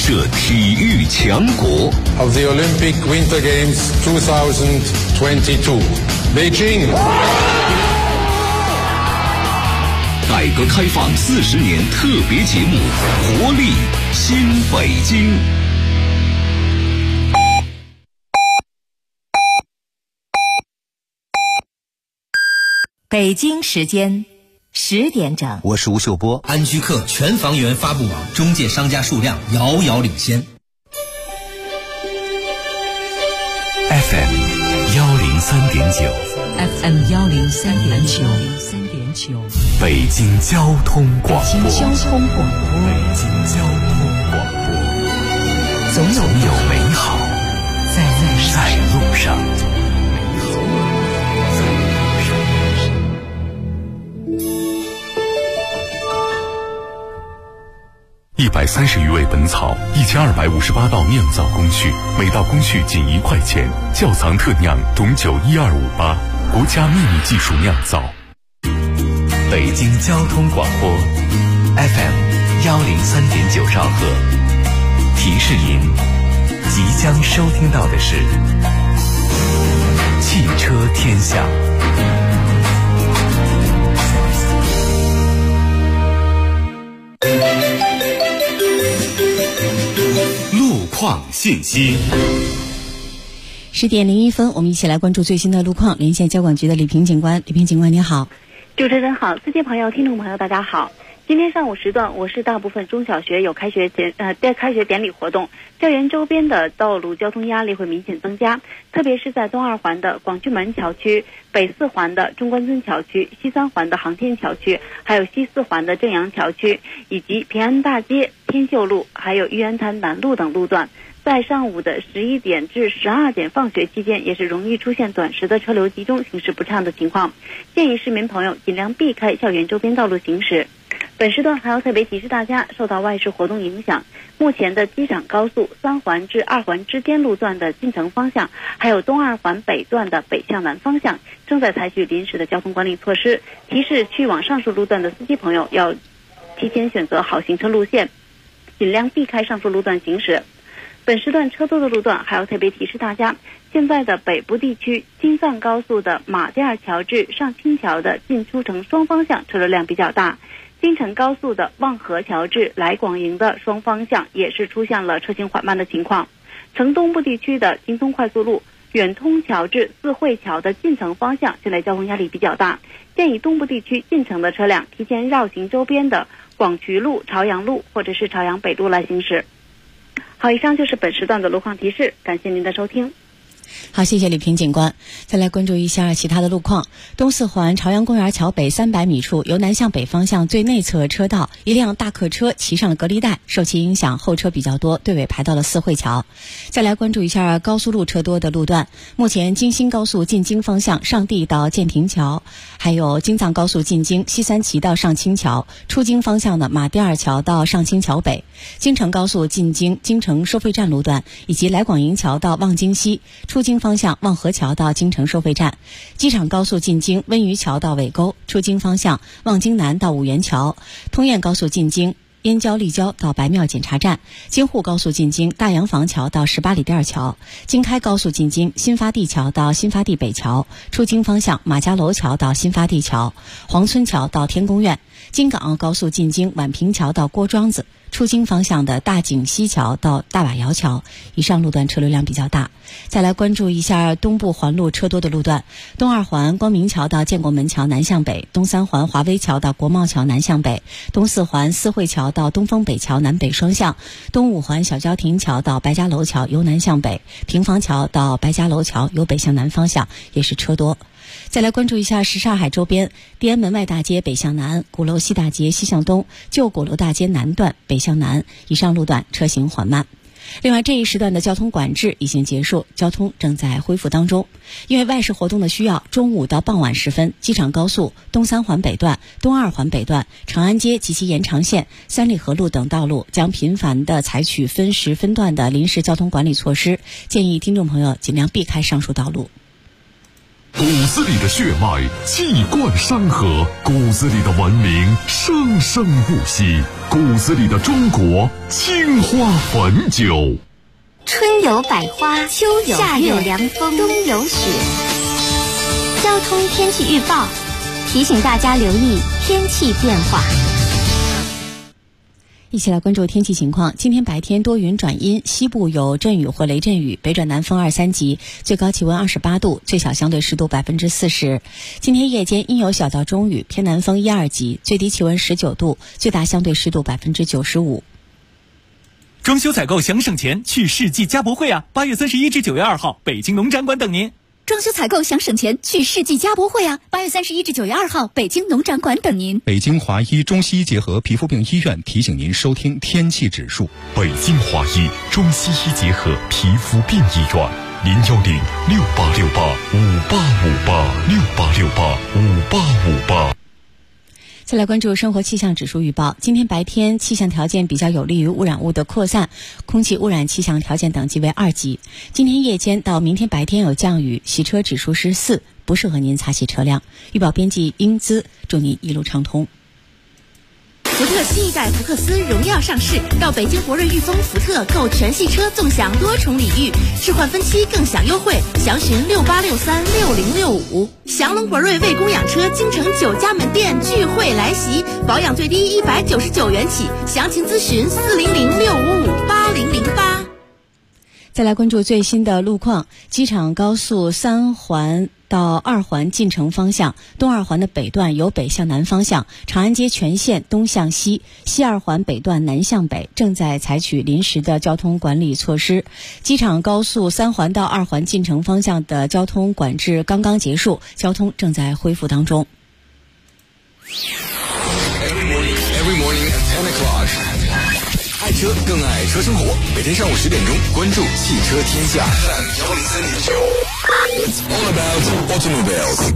设体育强国 of the Olympic Winter Games 2022 Beijing。 改革开放40年特别节目，活力新北京。 北京时间10点整， 我是吴秀波。 安居客全房源发布网中介商家数量遥遥领先。 FM 103.9 FM 103.9， 北京交通广播。 北京交通广播，总有美好在路上。130余味本草，1258道酿造工序，每道工序仅1块钱。窖藏特酿种酒12588，国家秘密技术酿造。北京交通广播 FM 103.9兆赫，提示您即将收听到的是汽车天下。路况信息。 10点01分，我们一起来关注最新的路况。连线交管局的李平警官，李平警官你好。 主持人好，司机朋友、听众朋友大家好。今天上午时段，我市大部分中小学有开学典礼活动，校园周边的道路交通压力会明显增加，特别是在东二环的广渠门桥区、北4环的中关村桥区、西3环的航天桥区，还有西4环的正阳桥区，以及平安大街、天秀路，还有玉渊潭南路等路段。在上午的11点至12点放学期间，也是容易出现短时的车流集中、行驶不畅的情况，建议市民朋友尽量避开校园周边道路行驶。本时段还要特别提示大家，受到外事活动影响，目前的机场高速3环至2环之间路段的进城方向，还有东2环北段的北向南方向，正在采取临时的交通管理措施，提示去往上述路段的司机朋友要提前选择好行车路线，尽量避开上述路段行驶。本时段车多的路段还要特别提示大家，现在的北部地区京藏高速的马甸二桥至上清桥的进出城双方向车流量比较大，京承高速的望河桥至来广营的双方向也是出现了车行缓慢的情况。城东部地区的京通快速路远通桥至四惠桥的进城方向现在交通压力比较大，建议东部地区进城的车辆提前绕行周边的广渠路、朝阳路或者是朝阳北路来行驶。好，以上就是本时段的路况提示，感谢您的收听。 好，谢谢李平警官。再来关注一下其他的路况。东4环朝阳公园桥北300米处，由南向北方向最内侧车道，一辆大客车骑上了隔离带，受其影响，后车比较多，队尾排到了四惠桥。再来关注一下高速路车多的路段。目前京新高速进京方向上地到建亭桥，还有京藏高速进京西三旗到上清桥，出京方向的马甸二桥到上清桥北，京承高速进京京承收费站路段，以及来广营桥到望京西，出京方向望河桥到京承收费站，机场高速进京温榆桥到尾沟，出京方向望京南到五原桥，通燕高速进京燕郊立交到白庙检查站，京沪高速进京大洋房桥到18里店桥，京开高速进京新发地桥到新发地北桥，出京方向马家楼桥到新发地桥，黄村桥到天宫苑，京港澳高速进京宛平桥到郭庄子，出京方向的大井西桥到大瓦窑桥，以上路段车流量比较大。再来关注一下东部环路车多的路段，东2环光明桥到建国门桥南向北，东3环华威桥到国贸桥南向北，东4环四惠桥到东风北桥南北双向，东5环小郊亭桥到白家楼桥由南向北，平房桥到白家楼桥由北向南方向也是车多。再来关注一下什刹海周边，地安门外大街北向南，鼓楼西大街西向东，旧鼓楼大街南段北向南，以上路段车行缓慢。另外，这一时段的交通管制已经结束，交通正在恢复当中。因为外事活动的需要，中午到傍晚时分，机场高速东3环北段、东2环北段、长安街及其延长线、三里河路等道路将频繁地采取分时分段的临时交通管理措施，建议听众朋友尽量避开上述道路。 骨子里的血脉气贯山河，骨子里的文明生生不息，骨子里的中国青花汾酒。 春有百花，秋有夏有凉风，冬有雪。交通天气预报提醒大家留意天气变化。 一起来关注天气情况。今天白天多云转阴，西部有阵雨或雷阵雨，北转南风2、3级，最高气温28度，最小相对湿度40%。今天夜间阴有小到中雨，偏南风1、2级，最低气温19度，最大相对湿度95%。 装修采购想省钱，去世纪家博会啊！8月31至9月2号，北京农展馆等您。 装修采购想省钱，去世纪家博会啊！8月31至9月2号，北京农展馆等您。 北京华医中西医结合皮肤病医院提醒您收听天气指数。 北京华医中西医结合皮肤病医院，0106868585858，68685858。 再来关注生活气象指数预报。今天白天气象条件比较有利于污染物的扩散，空气污染气象条件等级为2级。今天夜间到明天白天有降雨，洗车指数是4，不适合您擦洗车辆。预报编辑英姿，祝您一路畅通。 福特新一代福克斯荣耀上市，到北京博瑞裕丰福特购全系车纵享多重礼遇，置换分期更享优惠，详询68636065。祥龙博瑞为供养车京城9家门店聚会来袭，保养最低199元起，详情咨询40065580008。 再来关注最新的路况。机场高速3环到2环进城方向，东2环的北段由北向南方向，长安街全线东向西，西2环北段南向北，正在采取临时的交通管理措施。机场高速3环到2环进城方向的交通管制刚刚结束，交通正在恢复当中。 Every morning at 10 o'clock. 爱车更爱车生活，每天上午10点钟，关注汽车天下。It's all about automobiles.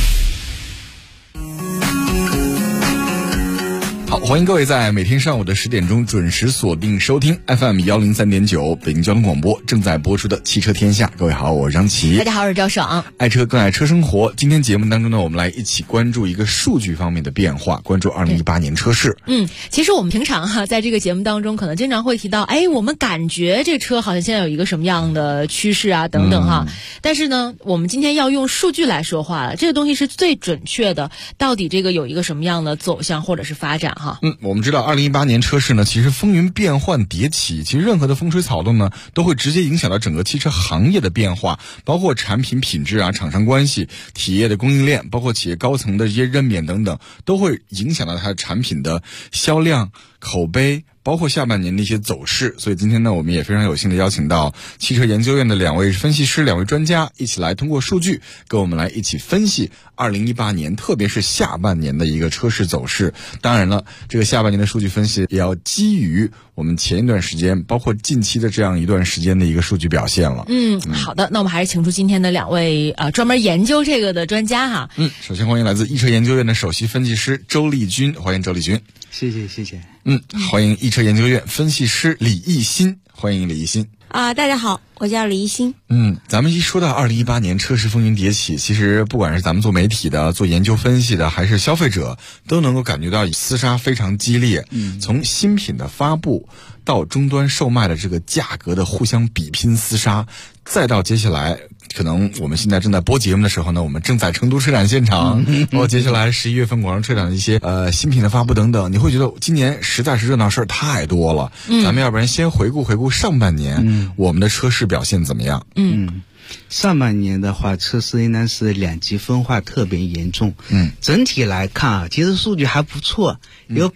好，欢迎各位在每天上午的10点钟准时锁定收听 FM 103.9北京交通广播正在播出的汽车天下。各位好，我是张琪。 大家好，我是赵爽。 爱车更爱车生活。今天节目当中呢，我们来一起关注一个数据方面的变化，关注2018年车市。 其实我们平常在这个节目当中可能经常会提到，我们感觉这车好像现在有一个什么样的趋势啊等等但是呢，我们今天要用数据来说话了，这个东西是最准确的，到底这个有一个什么样的走向或者是发展我们知道2018年车市呢，其实风云变幻迭起，其实任何的风吹草动呢，都会直接影响到整个汽车行业的变化，包括产品品质啊、厂商关系、企业的供应链，包括企业高层的这些任免等等，都会影响到它产品的销量、口碑，包括下半年的一些走势。所以今天呢，我们也非常有幸的邀请到汽车研究院的2位分析师、2位专家，一起来通过数据跟我们来一起分析2018年，特别是下半年的一个车市走势。当然了，这个下半年的数据分析也要基于我们前一段时间，包括近期的这样一段时间的一个数据表现了。 好的，那我们还是请出今天的2位专门研究这个的专家首先欢迎来自易车研究院的首席分析师周丽君，欢迎周丽君。 谢谢。 欢迎易车研究院分析师李艺新，欢迎李艺新。 大家好，我叫李艺新。 咱们一说到2018年车市风云迭起，其实不管是咱们做媒体的、做研究分析的，还是消费者，都能够感觉到厮杀非常激烈。从新品的发布到终端售卖的这个价格的互相比拼厮杀，再到接下来可能我们现在正在播节目的时候呢，我们正在成都车展现场，包括接下来11月份广州车展的一些新品的发布等等，你会觉得今年实在是热闹事儿太多了。咱们要不然先回顾上半年，我们的车市表现怎么样？ 上半年的话，车市应该是2极分化特别严重。整体来看其实数据还不错，有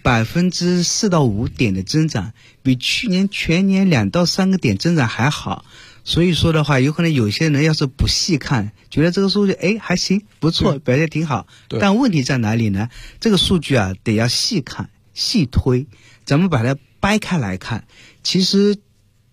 4%到5点的增长，比去年全年2到3个点增长还好。所以说的话，有可能有些人要是不细看，觉得这个数据还行，不错，表现挺好。但问题在哪里呢？这个数据得要细看细推，咱们把它掰开来看。其实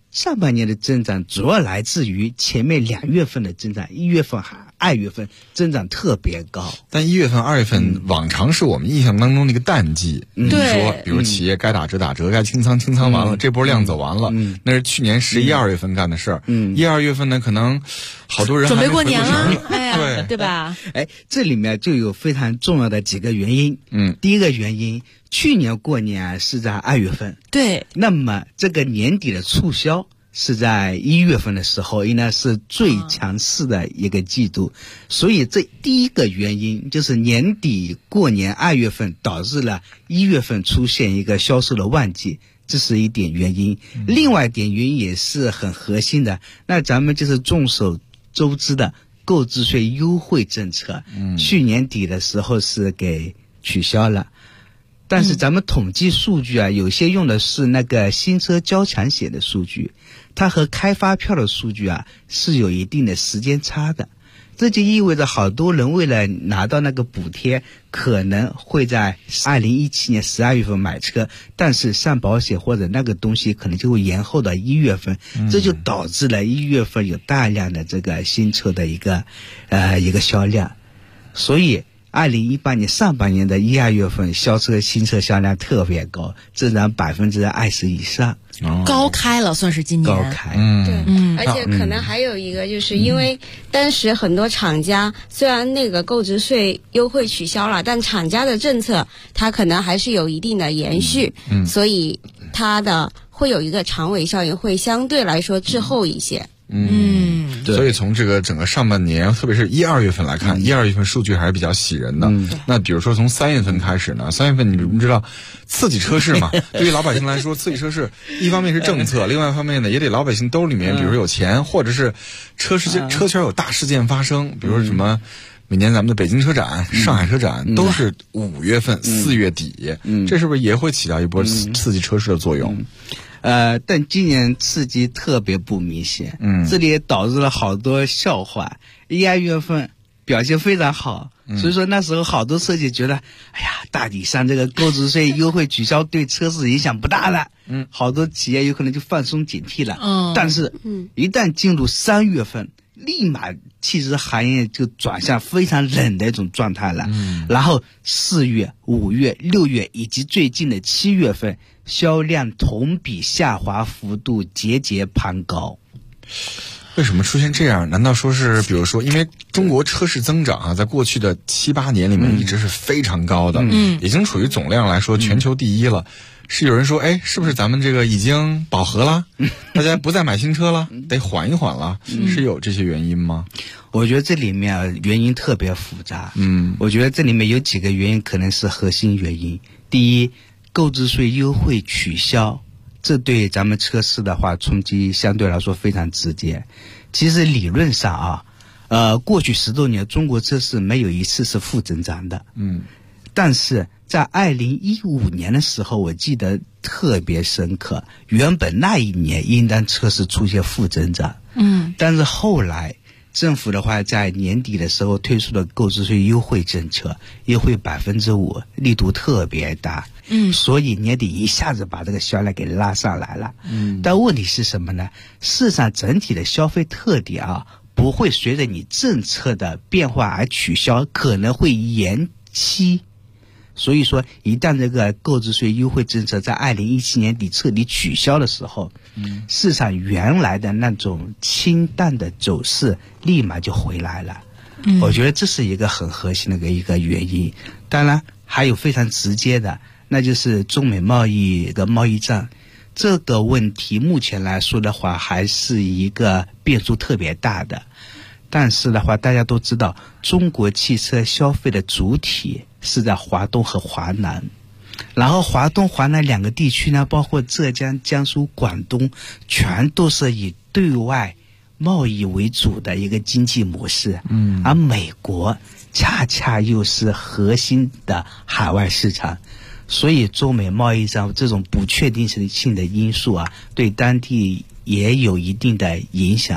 上半年的增长主要来自于前面2月份的增长，1月份2月份增长特别高。 但1月份、2月份往常是我们印象当中那个淡季，你说，比如企业该打折打折，该清仓清仓完了，这波量走完了，那是去年11、2月份干的事儿。1、2月份呢，可能好多人准备过年了，对吧？ 这里面就有非常重要的几个原因。第一个原因，去年过年是在2月份， 对， 那么这个年底的促销是在1月份的时候，应该是最强势的一个季度，所以这第一个原因就是年底过年2月份导致了1月份出现一个销售的旺季，这是一点原因。另外一点原因也是很核心的，那咱们就是众所周知的购置税优惠政策，去年底的时候是给取消了。但是咱们统计数据啊，有些用的是那个新车交强险的数据，它和开发票的数据啊是有一定的时间差的。这就意味着好多人为了拿到那个补贴，可能会在2017年12月份买车，但是上保险或者那个东西可能就会延后到1月份，这就导致了1月份有大量的这个新车的一个销量。所以2018年上半年的1、2月份新车销量特别高，增长20%以上， 高开了，算是今年高开。 对，而且可能还有一个，就是因为当时很多厂家虽然那个购置税优惠取消了，但厂家的政策它可能还是有一定的延续，所以它的会有一个长尾效应，会相对来说滞后一些。 所以从这个整个上半年，特别是1、2月份来看，1、2月份数据还是比较喜人的。那比如说从3月份开始呢，3月份你们知道，刺激车市嘛，对于老百姓来说，刺激车市一方面是政策，另外一方面呢，也得老百姓兜里面，比如有钱，或者是车圈有大事件发生，比如说什么。每年咱们的北京车展、上海车展都是5月份、4月底，这是不是也会起到一波刺激车市的作用？ 但今年刺激特别不明显，这里也导致了好多笑话。1、2月份表现非常好，所以说那时候好多车企觉得，哎呀，大体上这个购置税优惠取消对车市影响不大了，好多企业有可能就放松警惕了。但是，一旦进入3月份，立马汽车行业就转向非常冷的一种状态了。然后4月、5月、6月以及最近的7月份，销量同比下滑幅度节节攀高。 为什么出现这样？难道说是比如说因为中国车市增长啊，在过去的7、8年里面一直是非常高的，已经处于总量来说全球第一了。是有人说，哎，是不是咱们这个已经饱和了，大家不再买新车了，得缓一缓了，是有这些原因吗？ 我觉得这里面原因特别复杂。我觉得这里面有几个原因可能是核心原因。第一，购置税优惠取消，这对咱们车市的话冲击相对来说非常直接。其实理论上啊，过去10多年中国车市没有一次是负增长的。但是在2015年的时候，我记得特别深刻，原本那一年应当车市出现负增长，但是后来政府的话在年底的时候推出了购置税优惠政策，优惠5%，力度特别大，所以年底一下子把这个销量给拉上来了。但问题是什么呢？事实上整体的消费特点啊，不会随着你政策的变化而取消，可能会延期。所以说一旦这个购置税优惠政策在2017年底彻底取消的时候，市场原来的那种清淡的走势立马就回来了。我觉得这是一个很核心的一个原因。当然还有非常直接的，那就是中美贸易的贸易战这个问题，目前来说的话还是一个变数特别大的。但是的话大家都知道，中国汽车消费的主体是在华东和华南，然后华东华南两个地区呢，包括浙江、江苏、广东，全都是以对外贸易为主的一个经济模式。而美国恰恰又是核心的海外市场，所以中美贸易战这种不确定性的因素啊，对当地也有一定的影响。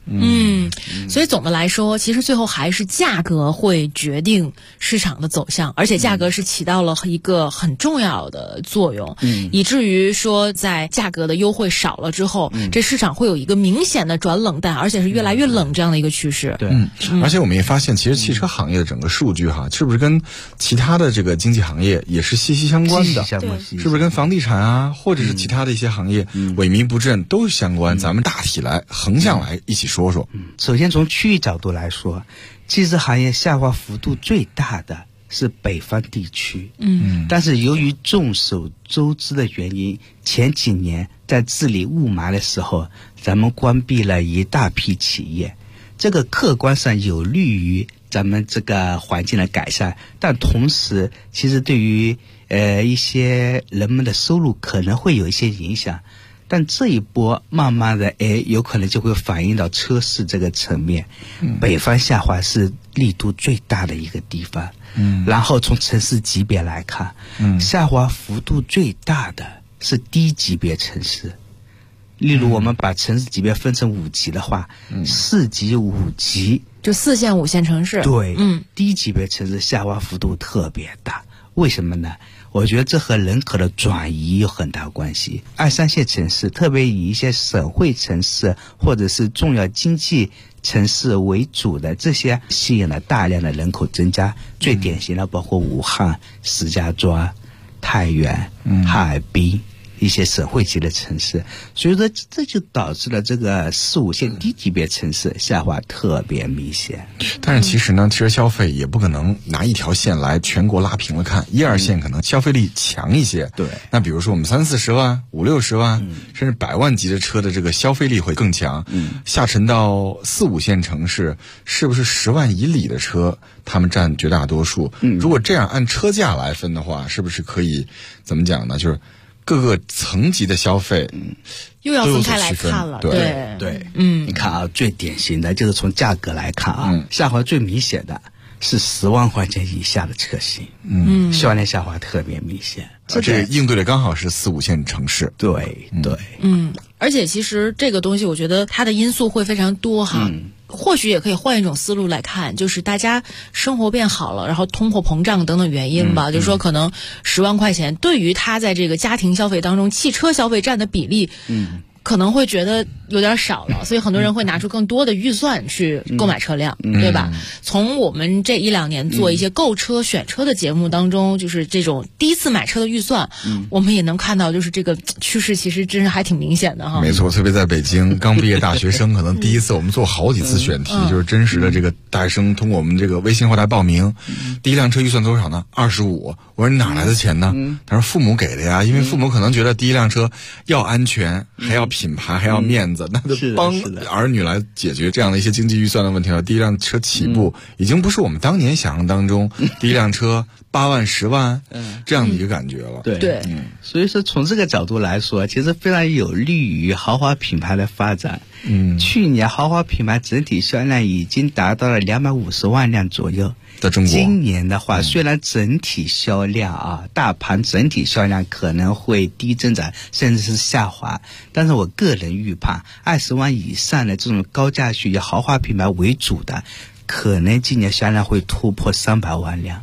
所以总的来说，其实最后还是价格会决定市场的走向，而且价格是起到了一个很重要的作用，以至于说在价格的优惠少了之后，这市场会有一个明显的转冷淡，而且是越来越冷这样的一个趋势。 对，而且我们也发现，其实汽车行业的整个数据是不是跟其他的这个经济行业也是息息相关的？是不是跟房地产啊，或者是其他的一些行业萎靡不振都相关？咱们大体来横向来一起说说。 首先从区域角度来说，汽车行业下滑幅度最大的是北方地区。但是由于众所周知的原因，前几年在治理雾霾的时候，咱们关闭了一大批企业，这个客观上有利于咱们这个环境的改善，但同时其实对于一些人们的收入可能会有一些影响。但这一波慢慢的有可能就会反映到车市这个层面。北方下滑是力度最大的一个地方。然后从城市级别来看，下滑幅度最大的是低级别城市。例如我们把城市级别分成5级的话，4级5级就4线5线城市。 对，低级别城市下滑幅度特别大。为什么呢？我觉得这和人口的转移有很大关系。2、3线城市，特别以一些省会城市或者是重要经济城市为主的，这些吸引了大量的人口增加。最典型的包括武汉、石家庄、太原、哈尔滨一些省会级的城市，所以说这就导致了这个4、5线低级别城市下滑特别明显。 但是其实呢，汽车消费也不可能拿一条线来全国拉平了看，1、2线可能消费力强一些。 对， 那比如说我们30、40万、50、60万，甚至100万级的车的这个消费力会更强。下沉到4、5线城市，是不是10万以里的车他们占绝大多数？如果这样按车价来分的话，是不是可以怎么讲呢？就是各个层级的消费， 又要分开来看了。 对，你看啊，最典型的就是从价格来看啊，下滑最明显的是10万块钱以下的车型，销量下滑特别明显。 这应对的刚好是4、5线城市。 对， 而且其实这个东西，我觉得它的因素会非常多哈。或许也可以换一种思路来看，就是大家生活变好了，然后通货膨胀等等原因吧，就是说可能10万块钱对于他在这个家庭消费当中汽车消费占的比例，可能会觉得有点少了，所以很多人会拿出更多的预算去购买车辆，对吧？从我们这1、2年做一些购车、选车的节目当中，就是这种第一次买车的预算，我们也能看到，就是这个趋势其实真是还挺明显的哈。 没错，特别在北京刚毕业大学生，可能第一次我们做好几次选题，就是真实的这个大学生通过我们这个微信后台报名，第一辆车预算多少呢？25。我说你哪来的钱呢？他说父母给的呀，因为父母可能觉得第一辆车要安全，还要品牌，还要面子，那就帮儿女来解决这样的一些经济预算的问题了。第一辆车起步已经不是我们当年想象当中第一辆车8万、10万这样的一个感觉了。 对，所以说从这个角度来说，其实非常有利于豪华品牌的发展。去年豪华品牌整体销量已经达到了250万辆左右。 在中国， 今年的话，虽然整体销量大盘整体销量可能会低增长，甚至是下滑，但是我个人预判，20万以上的这种高价区以豪华品牌为主的，可能今年销量会突破300万辆。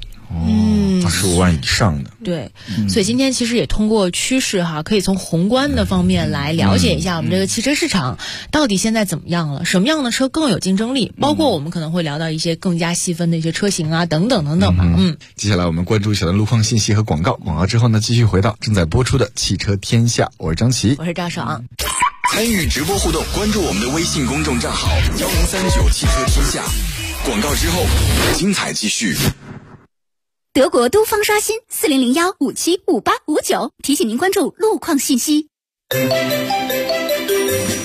25万以上的。 对，所以今天其实也通过趋势哈，可以从宏观的方面来了解一下我们这个汽车市场到底现在怎么样了，什么样的车更有竞争力，包括我们可能会聊到一些更加细分的一些车型啊，等等等等吧。 接下来我们关注一下的路况信息和广告，广告之后呢，继续回到正在播出的汽车天下，我是张琪， 我是赵爽。 参与直播互动，关注我们的微信公众账号1039汽车天下。广告之后，精彩继续。 德国都方刷新4001575859，提醒您关注路况信息。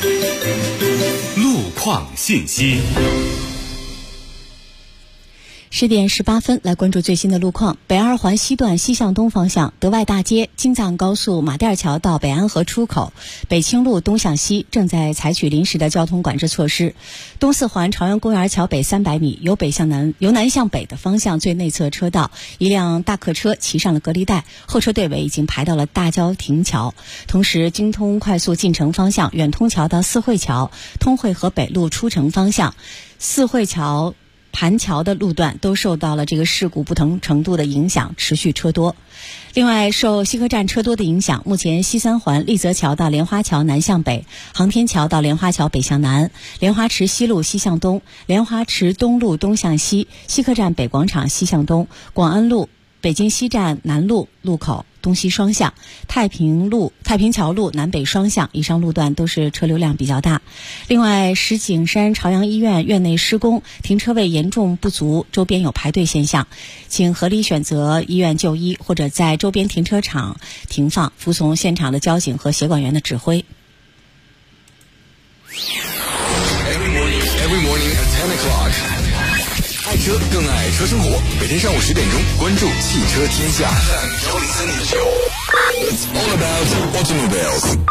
路况信息。 10点18分，来关注最新的路况。北二环西段西向东方向，德外大街、京藏高速马甸桥到北安河出口、北清路东向西正在采取临时的交通管制措施。东四环朝阳公园桥北300米，由南向北的方向最内侧车道，一辆大客车骑上了隔离带，后车队尾已经排到了大郊亭桥。同时，京通快速进城方向远通桥到四惠桥、通惠河北路出城方向、四惠桥盘桥的路段都受到了这个事故不同程度的影响，持续车多。另外，受西客站车多的影响，目前西三环丽泽桥到莲花桥南向北，航天桥到莲花桥北向南，莲花池西路西向东，莲花池东路东向西，西客站北广场西向东，广安路北京西站南路路口东西双向，太平桥路南北双向，以上路段都是车流量比较大。另外，石景山朝阳医院院内施工，停车位严重不足，周边有排队现象，请合理选择医院就医，或者在周边停车场停放，服从现场的交警和协管员的指挥。 Every morning at 10 o'clock. 爱车更爱车生活，每天上午10点钟，关注汽车天下。It's all about automobiles.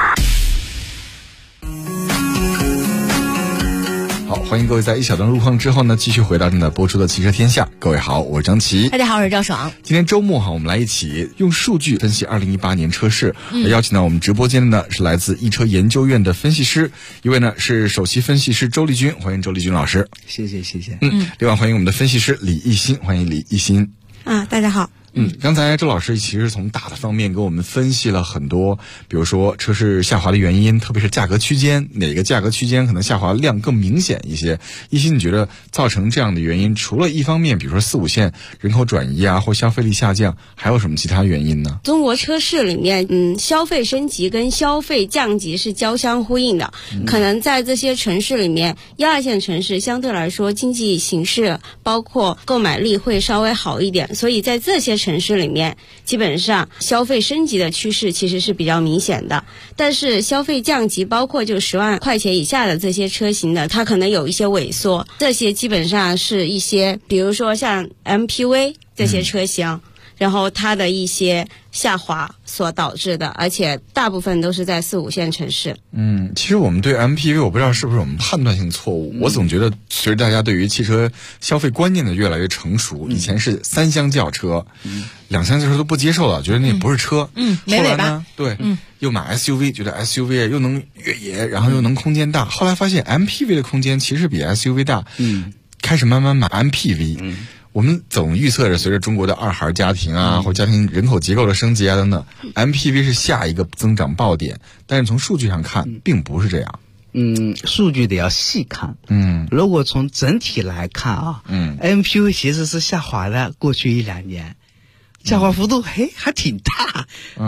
好，欢迎各位在一小段路况之后呢，继续回到正在播出的汽车天下。各位好，我是张琪。 大家好，我是赵爽。 今天周末我们来一起用数据分析2018年车市。邀请到我们直播间的呢是来自易车研究院的分析师，一位呢是首席分析师周丽君，欢迎周丽君老师。 谢谢。 另外欢迎我们的分析师李艺新，欢迎李艺新。 大家好。 刚才周老师其实从大的方面给我们分析了很多，比如说车市下滑的原因，特别是价格区间，哪个价格区间可能下滑量更明显一些。一心，你觉得造成这样的原因，除了一方面比如说4、5线人口转移啊，或消费力下降，还有什么其他原因呢？ 中国车市里面消费升级跟消费降级是交相呼应的。可能在这些城市里面，1、2线城市相对来说经济形势包括购买力会稍微好一点，所以在这些城市里面基本上消费升级的趋势其实是比较明显的。但是消费降级包括就10万块钱以下的这些车型呢，它可能有一些萎缩，这些基本上是一些比如说像 MPV 这些车型，然后它的一些下滑所导致的，而且大部分都是在4、5线城市。 其实我们对 MPV 我不知道是不是我们判断性错误，我总觉得随着大家对于汽车消费观念的越来越成熟，以前是3厢轿车，2厢轿车都不接受了，觉得那不是车。 没尾巴。 后来呢，对，又买 SUV， 觉得 SUV 又能越野，然后又能空间大。后来发现 MPV 的空间其实比 SUV 大，开始慢慢买 MPV。我们总预测着，随着中国的2孩家庭啊，或家庭人口结构的升级啊等等，MPV 是下一个增长爆点。但是从数据上看，并不是这样。 数据得要细看。如果从整体来看啊，MPV 其实是下滑的，过去1、2年，下滑幅度还挺大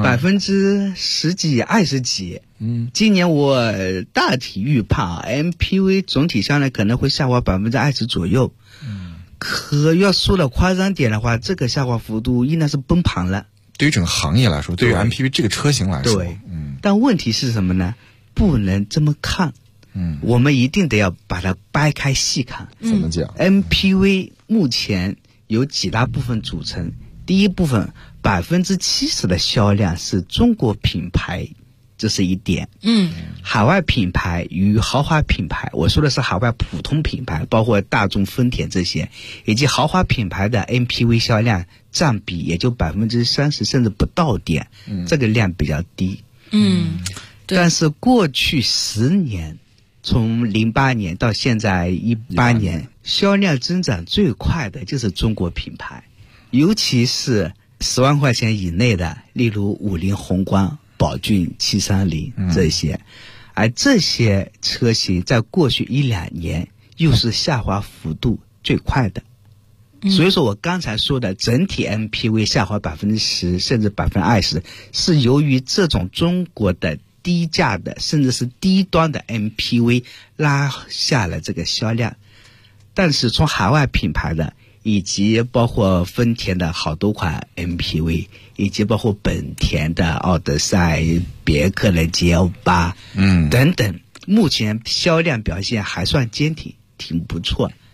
，10几、20几。今年我大体预判MPV 总体上来可能会下滑20%左右。可要说的夸张点的话，这个下滑幅度应该是崩盘了。 对于整个行业来说，对于 MPV 这个车型来说， 对，但问题是什么呢？不能这么看。我们一定得要把它掰开细看。 怎么讲 ？MPV 目前有几大部分组成。第一部分，70%的销量是中国品牌。这是一点。海外品牌与豪华品牌，我说的是海外普通品牌，包括大众、丰田这些，以及豪华品牌的 MPV 销量占比也就30%，甚至不到点，这个量比较低。但是过去10年，从08年到现在18年，销量增长最快的就是中国品牌，尤其是10万块钱以内的，例如50宏光、宝骏730这些，而这些车型在过去1、2年又是下滑幅度最快的。所以说我刚才说的整体 MPV 下滑10%甚至20%，是由于这种中国的低价的甚至是低端的 MPV 拉下了这个销量。但是从海外品牌的以及包括丰田的好多款 MPV， 以及包括本田的奥德赛、别克的 GL8 等等，目前销量表现还算坚挺，挺不错。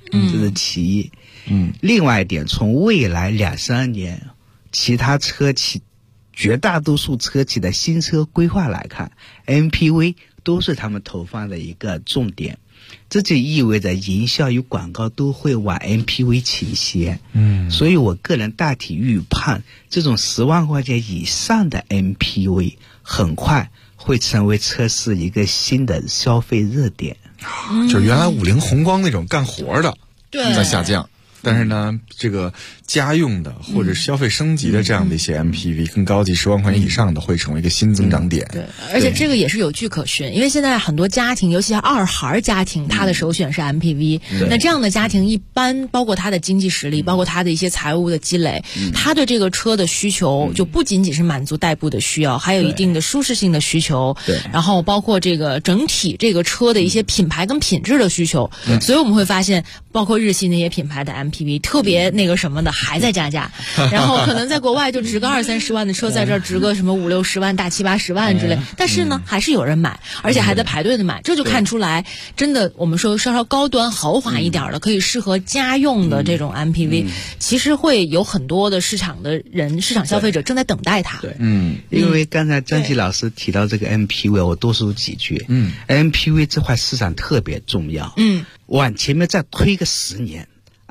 这是其一。另外一点，从未来2-3年，其他车企绝大多数车企的新车规划来看 ，MPV 都是他们投放的一个重点。这就意味着营销与广告都会往 MPV 倾斜。所以我个人大体预判，这种10万块钱以上的 MPV 很快会成为车市一个新的消费热点。 就原来50宏光那种干活的在下降，但是呢，这个家用的或者消费升级的这样的一些 MPV，更高级10万块钱以上的会成为一个新增长点。 对，而且这个也是有据可循，因为现在很多家庭，尤其是2孩家庭，他的首选是 MPV。那这样的家庭一般包括他的经济实力，包括他的一些财务的积累，他对这个车的需求就不仅仅是满足代步的需要，还有一定的舒适性的需求。然后包括这个整体这个车的一些品牌跟品质的需求。所以我们会发现，包括日系那些品牌的 MPV 特别那个什么的还在加价，然后可能在国外就值个20-30万的车，在这儿值个什么50-60万、大70-80万之类，但是呢还是有人买，而且还在排队的买，这就看出来真的我们说稍稍高端豪华一点的，可以适合家用的这种 MPV，其实会有很多的市场消费者正在等待它。 因为刚才张琪老师提到这个 MPV， 我多说几句。MPV 这块市场特别重要。往前面再推个10年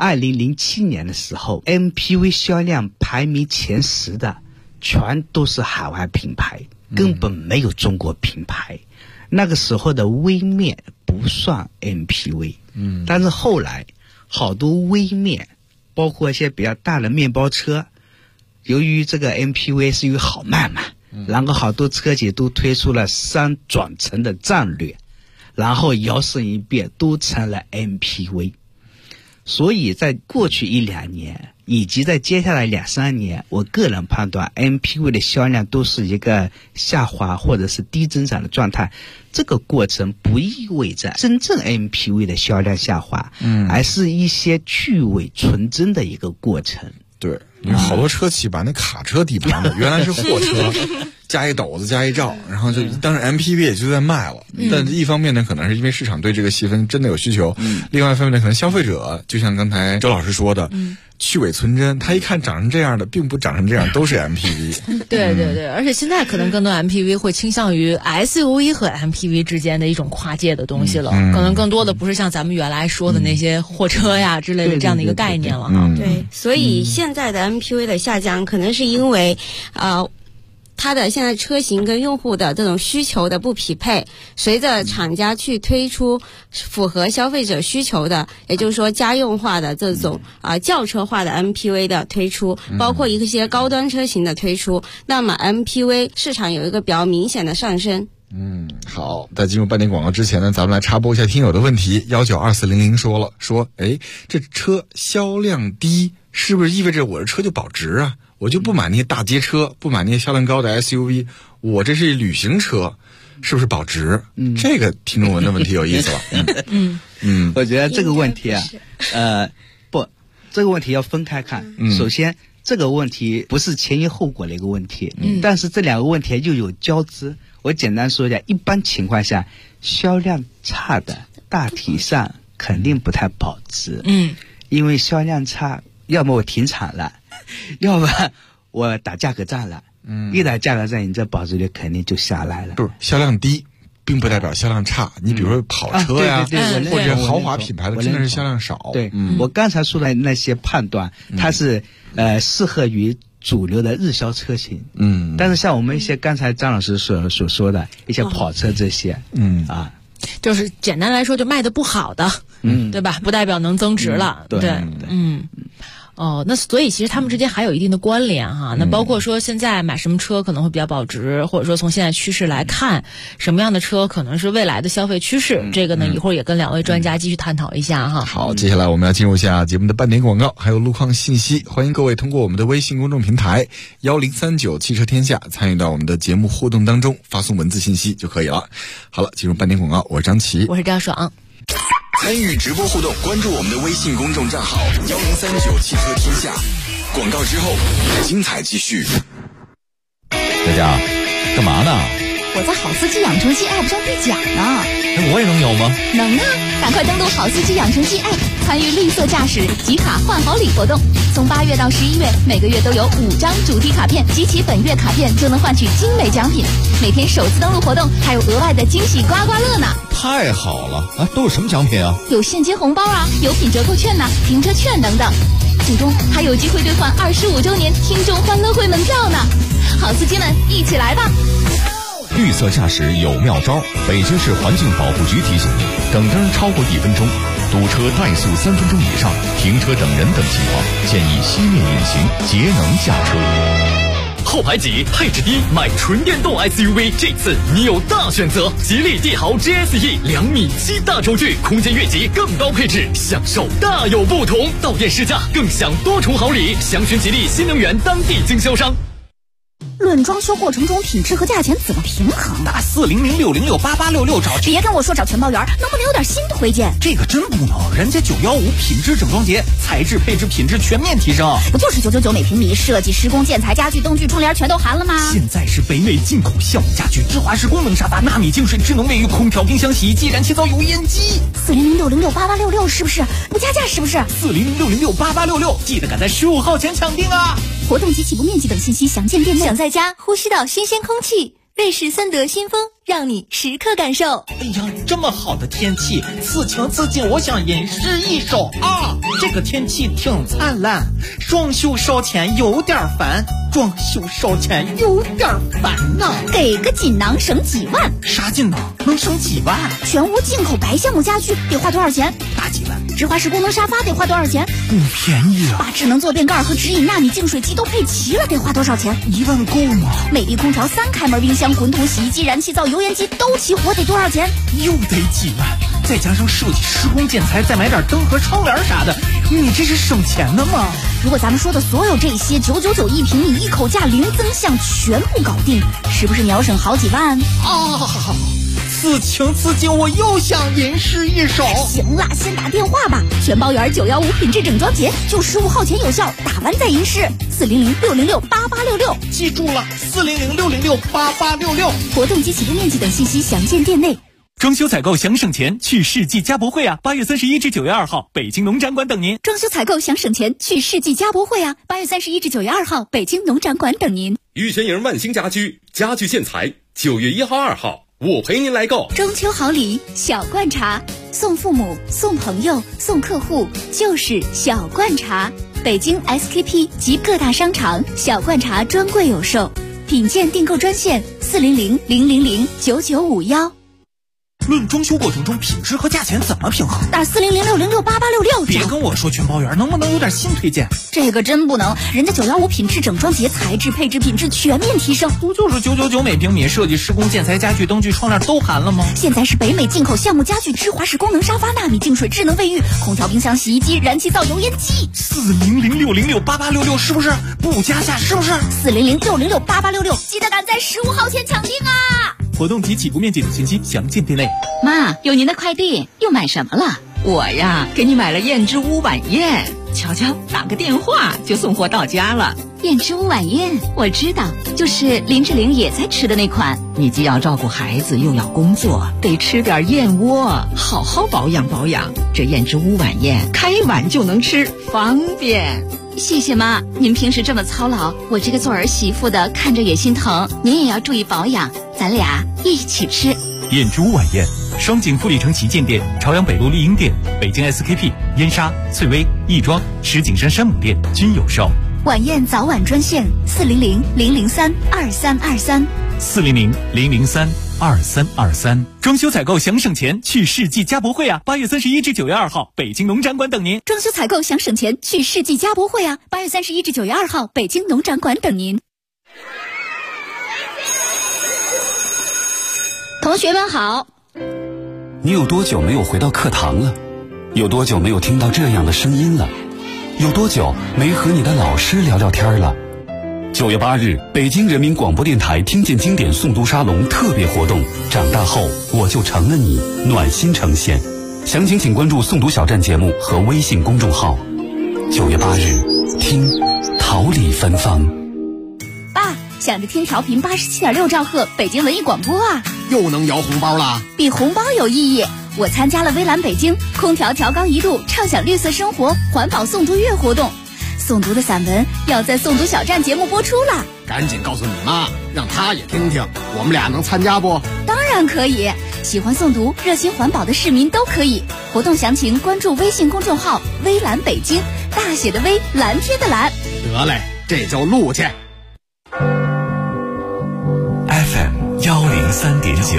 ，2007年的时候 ，MPV 销量排名前10的全都是海外品牌，根本没有中国品牌。那个时候的微面不算 MPV，但是后来好多微面，包括一些比较大的面包车，由于这个 MPV 是因为好卖嘛，然后好多车企都推出了3转乘的战略，然后摇身一变都成了 MPV。所以在过去1-2年以及在接下来2-3年，我个人判断 MPV 的销量都是一个下滑或者是低增长的状态。这个过程不意味着真正 MPV 的销量下滑，而是一些去伪存真的一个过程。 对，因为好多车企把那卡车底盘的原来是货车加一斗子加一罩，然后就当时 MPV 也就在卖了。但一方面呢，可能是因为市场对这个细分真的有需求，另外一方面呢，可能消费者就像刚才周老师说的，去伪存真，他一看长成这样的并不长成这样，都是 MPV。 对，而且现在可能更多 MPV 会倾向于 SUV 和 MPV 之间的一种跨界的东西了，可能更多的不是像咱们原来说的那些货车呀之类的这样的一个概念了哈。 对，所以现在的 MPV 的下降可能是因为它的现在车型跟用户的这种需求的不匹配，随着厂家去推出符合消费者需求的，也就是说家用化的这种轿车化的 MPV 的推出，包括一些高端车型的推出，那么 MPV 市场有一个比较明显的上升。 好，在进入半点广告之前呢，咱们来插播一下听友的问题。192400说，这车销量低，是不是意味着我的车就保值啊？我就不买那些大街车，不买那些销量高的 SUV， 我这是旅行车，是不是保值？这个听众问的问题有意思了。 我觉得这个问题这个问题要分开看。首先，这个问题不是前因后果的一个问题，但是这2个问题又有交织。我简单说一下，一般情况下，销量差的大体上肯定不太保值。因为销量差，要么我停产了，要么我打价格战了。一打价格战，你这保值率肯定就下来了。 不是销量低，并不代表销量差。你比如说跑车呀，或者豪华品牌的，真的是销量少。 对，我刚才说的那些判断，它是适合于主流的日销车型。但是像我们一些刚才张老师所说的一些跑车这些， 就是简单来说，就卖的不好的，对吧？不代表能增值了。对。那所以其实他们之间还有一定的关联哈。那包括说现在买什么车可能会比较保值，或者说从现在趋势来看，什么样的车可能是未来的消费趋势，这个呢一会儿也跟2位专家继续探讨一下哈。 好，接下来我们要进入一下节目的半点广告，还有路况信息。欢迎各位通过我们的微信公众平台1039汽车天下参与到我们的节目互动当中，发送文字信息就可以了。好了，进入半点广告，我是张琪， 我是赵爽。 参与直播互动，关注我们的微信公众账号1039汽车天下。广告之后，精彩继续。 佳佳，干嘛呢？ 我在好司机养成记 App 上兑奖呢。 我也能有吗？ 能啊！赶快登录好司机养成记 App。 参与绿色驾驶集卡换好礼活动。从8月到11月，每个月都有5张主题卡片，集齐本月卡片就能换取精美奖品。每天首次登录活动还有额外的惊喜刮刮乐呢！ 太好了啊！都有什么奖品啊？ 有现金红包啊，有品折扣券呐、停车券等等。最终还有机会兑换25周年听众欢乐会门票呢！好司机们，一起来吧！ 绿色驾驶有妙招，北京市环境保护局提醒您：等灯超过1分钟，堵车怠速3分钟以上，停车等人等情况，建议熄灭引擎，节能驾车。 后排挤，配置低，买纯电动 SUV， 这次你有大选择。吉利帝豪 GSE 2.7米大轴距，空间越级，更高配置，享受大有不同。到店试驾，更享多重好礼。详询吉利新能源当地经销商。 论装修过程中品质和价钱怎么平衡？ 打400-606-8866找。 别跟我说找全包圆，能不能有点新推荐？ 这个真不能，人家915品质整装节，材质配置品质全面提升。 不就是999每平米，设计施工建材家具灯具窗帘全都含了吗？ 现在是北美进口橡木家具，芝华士功能沙发，纳米净水智能卫浴，空调冰箱洗衣机，燃气灶油烟机。 400-606-8866是不是？不加价是不是 ？400-606-8866，记得赶在15号前抢订啊！ 活动及起步面积等信息详见店内。 想在家呼吸到新鲜空气，瑞士森德新风让你时刻感受。 哎呀，这么好的天气，此情此景，我想吟诗一首啊！这个天气挺灿烂，装修烧钱有点烦，装修烧钱有点烦呐。 给个锦囊省几万？ 啥锦囊？能省几万？ 全屋进口白橡木家具得花多少钱？ 大几万。 芝华士功能沙发得花多少钱？ 不便宜啊！ 把智能坐便盖和直饮纳米净水机都配齐了，得花多少钱 ？1万够吗？ 美的空调3开门冰箱、滚筒洗衣机、燃气灶、油烟机都齐活，得多少钱？ 又得几万，再加上设计施工建材，再买点灯和窗帘啥的，你这是省钱的吗？ 如果咱们说的所有这些999一平米，一口价零增项全部搞定，是不是秒省好几万？ 此情此景，我又想吟诗一首。 行了，先打电话吧。全包圆915品质整装节，就15号前有效，打完再吟诗。400-606-8866， 记住了，400-606-8866。 活动及起步面积等信息详见店内。 装修采购想省钱，去世纪家博会啊！8月31至9月2号，北京农展馆等您。 装修采购想省钱，去世纪家博会啊！8月31至9月2号，北京农展馆等您。 玉泉营万兴家居家具建材，9月1号、2号，我陪您来购。 中秋好礼，小罐茶，送父母、送朋友、送客户，就是小罐茶。北京 SKP 及各大商场小罐茶专柜有售，品鉴订购专线400-000-9951。 论装修过程中品质和价钱怎么平衡？ 打400-606-8866。 别跟我说全包圆，能不能有点新推荐？ 这个真不能，人家915品质整装节，材质配置品质全面提升。 不就是999每平米，设计施工建材家具灯具窗帘都含了吗？ 现在是北美进口橡木家具，芝华士功能沙发，纳米净水智能卫浴，空调冰箱洗衣机，燃气灶油烟机。 400-606-8866是不是？不加价是不是 ？400-606-8866，记得赶在15号前抢订啊！ 活动及起步面积等信息详见店内。 妈，有您的快递，又买什么了？我呀，给你买了燕之屋晚宴，瞧瞧，打个电话就送货到家了。 燕之屋晚宴，我知道，就是林志玲也在吃的那款。 你既要照顾孩子，又要工作，得吃点燕窝，好好保养保养。这燕之屋晚宴，开碗就能吃，方便。 谢谢妈，您平时这么操劳，我这个做儿媳妇的看着也心疼。您也要注意保养，咱俩一起吃。 燕之屋晚宴，双井富力城旗舰店、朝阳北路丽婴店、北京 SKP、燕莎、翠微、亦庄、石景山山姆店均有售。 晚宴早晚专线400-003-2323。 400-003-2323。装修采购想省钱，去世纪家博会啊！8月31至9月2号，北京农展馆等您。 装修采购想省钱，去世纪家博会啊！8月31至9月2号，北京农展馆等您。同学们好。 你有多久没有回到课堂了？有多久没有听到这样的声音了？有多久没和你的老师聊聊天了？9月8日，北京人民广播电台听见经典诵读沙龙特别活动，长大后我就成了你，暖心呈现。详情请关注诵读小站节目和微信公众号。9月8日，听桃李芬芳。 爸，想着听调频87.6兆赫北京文艺广播啊， 又能摇红包了。 比红包有意义， 我参加了微蓝北京空调调缸1度畅享绿色生活环保诵读月活动，诵读的散文要在诵读小站节目播出了。 赶紧告诉你妈，让她也听听，我们俩能参加不？ 当然可以，喜欢诵读、热心环保的市民都可以。活动详情关注微信公众号微蓝北京，大写的微，蓝天的蓝。 得嘞，这就录去。 FM 103.9，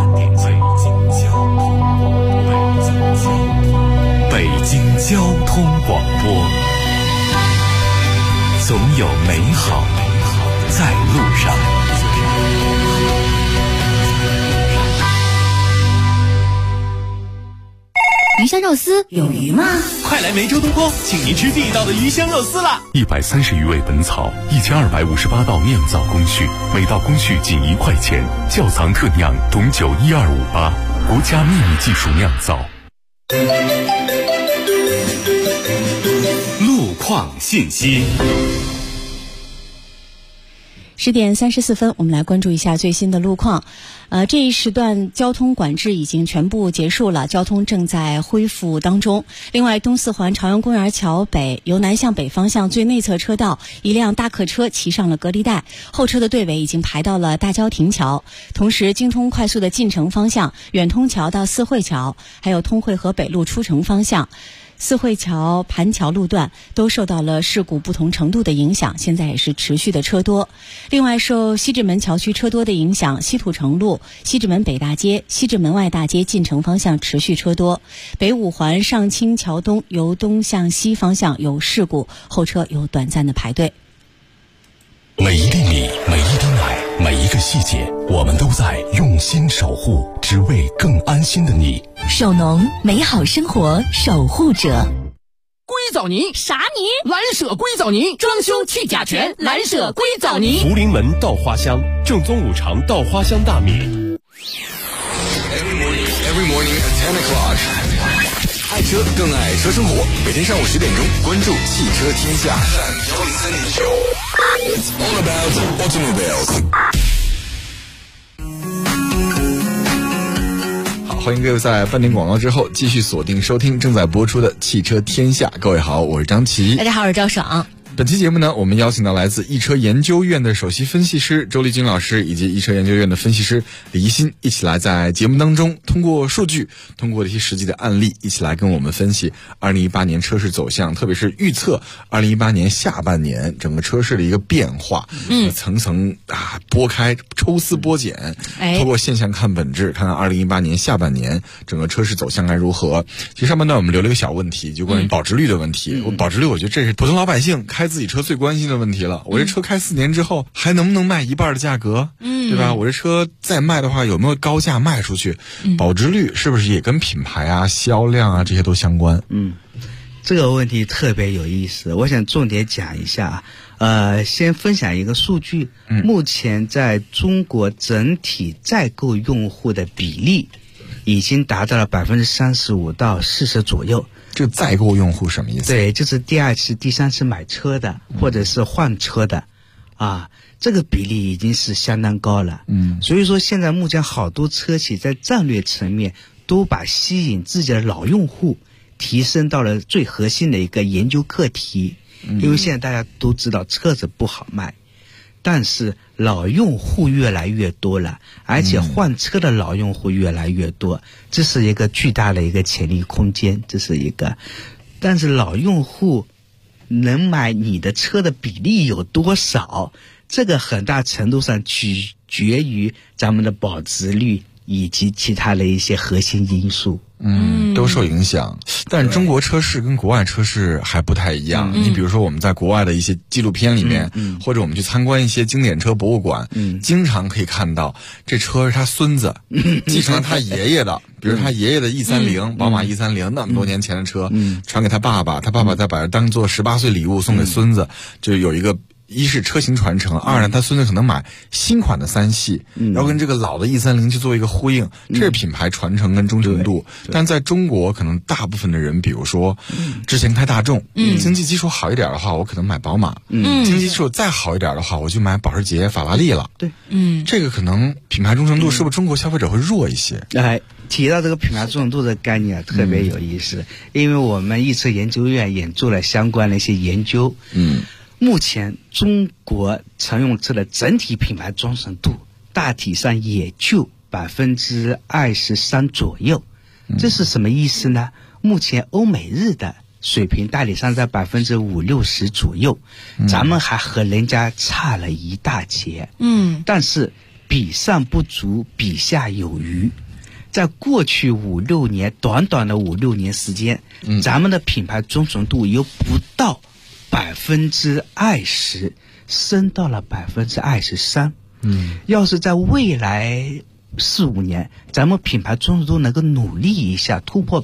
北京交通广播，总有美好在路上。 鱼香肉丝有鱼吗？ 快来梅州东坡，请您吃地道的鱼香肉丝啦 ！130余味本草，1258道酿造工序，每道工序仅1块钱，窖藏特酿，董酒12588，国家秘密技术酿造。 路况信息。 10点34分，我们来关注一下最新的路况。这一时段交通管制已经全部结束了，交通正在恢复当中。另外，东四环朝阳公园桥北由南向北方向最内侧车道，一辆大客车骑上了隔离带，后车的队尾已经排到了大郊亭桥。同时，京通快速的进城方向，远通桥到四惠桥，还有通惠河北路出城方向，四惠桥、盘桥路段都受到了事故不同程度的影响，现在也是持续的车多。另外，受西直门桥区车多的影响，西土城路、西直门北大街、西直门外大街进城方向持续车多。北五环上清桥东由东向西方向有事故，后车有短暂的排队。 每一粒米，每一滴奶，每一个细节，我们都在用心守护，只为更安心的你。 手农，美好生活守护者。 硅藻泥啥泥？ 蓝舍硅藻泥，装修去甲醛，蓝舍硅藻泥。 福临门稻花香，正宗五常稻花香大米。 Every morning at 10 o'clock， 爱车更爱车生活。每天上午10点钟，关注汽车天下。It's all about automobiles。 欢迎各位在半点广告之后继续锁定收听正在播出的汽车天下。各位好，我是张琪。 大家好，我是赵爽。 本期节目呢，我们邀请到来自易车研究院的首席分析师周丽君老师，以及易车研究院的分析师李一新，一起来在节目当中通过数据，通过一些实际的案例，一起来跟我们分析2018年车市走向，特别是预测2018年下半年整个车市的一个变化。层层剥开，抽丝剥茧，透过现象看本质，看看2018年下半年整个车市走向该如何。其实上半段我们留了一个小问题，就关于保值率的问题。保值率，我觉得这是普通老百姓开自己车最关心的问题了。我这车开4年之后还能不能卖1半的价格？对吧？我这车再卖的话有没有高价卖出去？保值率是不是也跟品牌啊、销量啊这些都相关？ 这个问题特别有意思，我想重点讲一下。先分享一个数据，目前在中国整体在购用户的比例已经达到了35%到40%左右。 这在购用户什么意思？ 对，就是第2次、第3次买车的，或者是换车的，这个比例已经是相当高了。所以说现在目前好多车企在战略层面都把吸引自己的老用户提升到了最核心的一个研究课题。因为现在大家都知道车子不好卖，但是老用户越来越多了，而且换车的老用户越来越多，这是一个巨大的一个潜力空间，这是一个。但是老用户能买你的车的比例有多少，这个很大程度上取决于咱们的保值率以及其他的一些核心因素。 都受影响。但是中国车市跟国外车市还不太一样。你比如说我们在国外的一些纪录片里面，或者我们去参观一些经典车博物馆，经常可以看到这车是他孙子继承了他爷爷的，比如他爷爷的 E30、宝马 E30 那么多年前的车，传给他爸爸，他爸爸再把它当做18岁礼物送给孙子，就有一个一是车型传承，二呢他孙子可能买新款的3系，然后跟这个老的 E30去做一个呼应，这是品牌传承跟忠诚度。但在中国可能大部分的人，比如说之前开大众，经济基础好一点的话，我可能买宝马，经济基础再好一点的话，我就买保时捷、法拉利了。 对， 这个可能品牌忠诚度是不是中国消费者会弱一些？ 提到这个品牌忠诚度的概念特别有意思，因为我们易车研究院也做了相关的一些研究。目前中国乘用车的整体品牌忠诚度大体上也就23%左右。这是什么意思呢？目前欧美日的水平大体上在50-60%左右，咱们还和人家差了一大截。但是比上不足，比下有余。在过去5-6年，短短的5-6年时间，咱们的品牌忠诚度由不到20%升到了23%。要是在未来4-5年，咱们品牌忠诚度能够努力一下，突破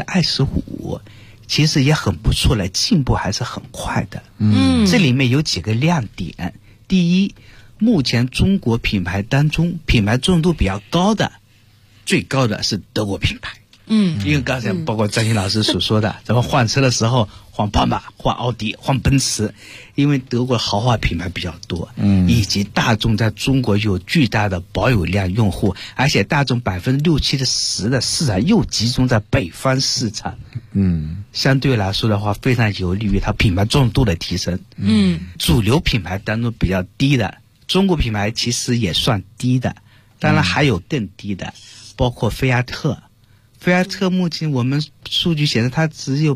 25%，其实也很不错了，进步还是很快的。这里面有几个亮点。第一，目前中国品牌当中，品牌忠诚度比较高的，最高的是德国品牌。因为刚才包括张鑫老师所说的，咱们换车的时候换宝马、换奥迪、换奔驰，因为德国豪华品牌比较多，以及大众在中国有巨大的保有量用户，而且大众60-70%的市场又集中在北方市场，相对来说的话，非常有利于它品牌忠诚度的提升。主流品牌当中比较低的，中国品牌其实也算低的，当然还有更低的，包括菲亚特。菲亚特目前我们数据显示它只有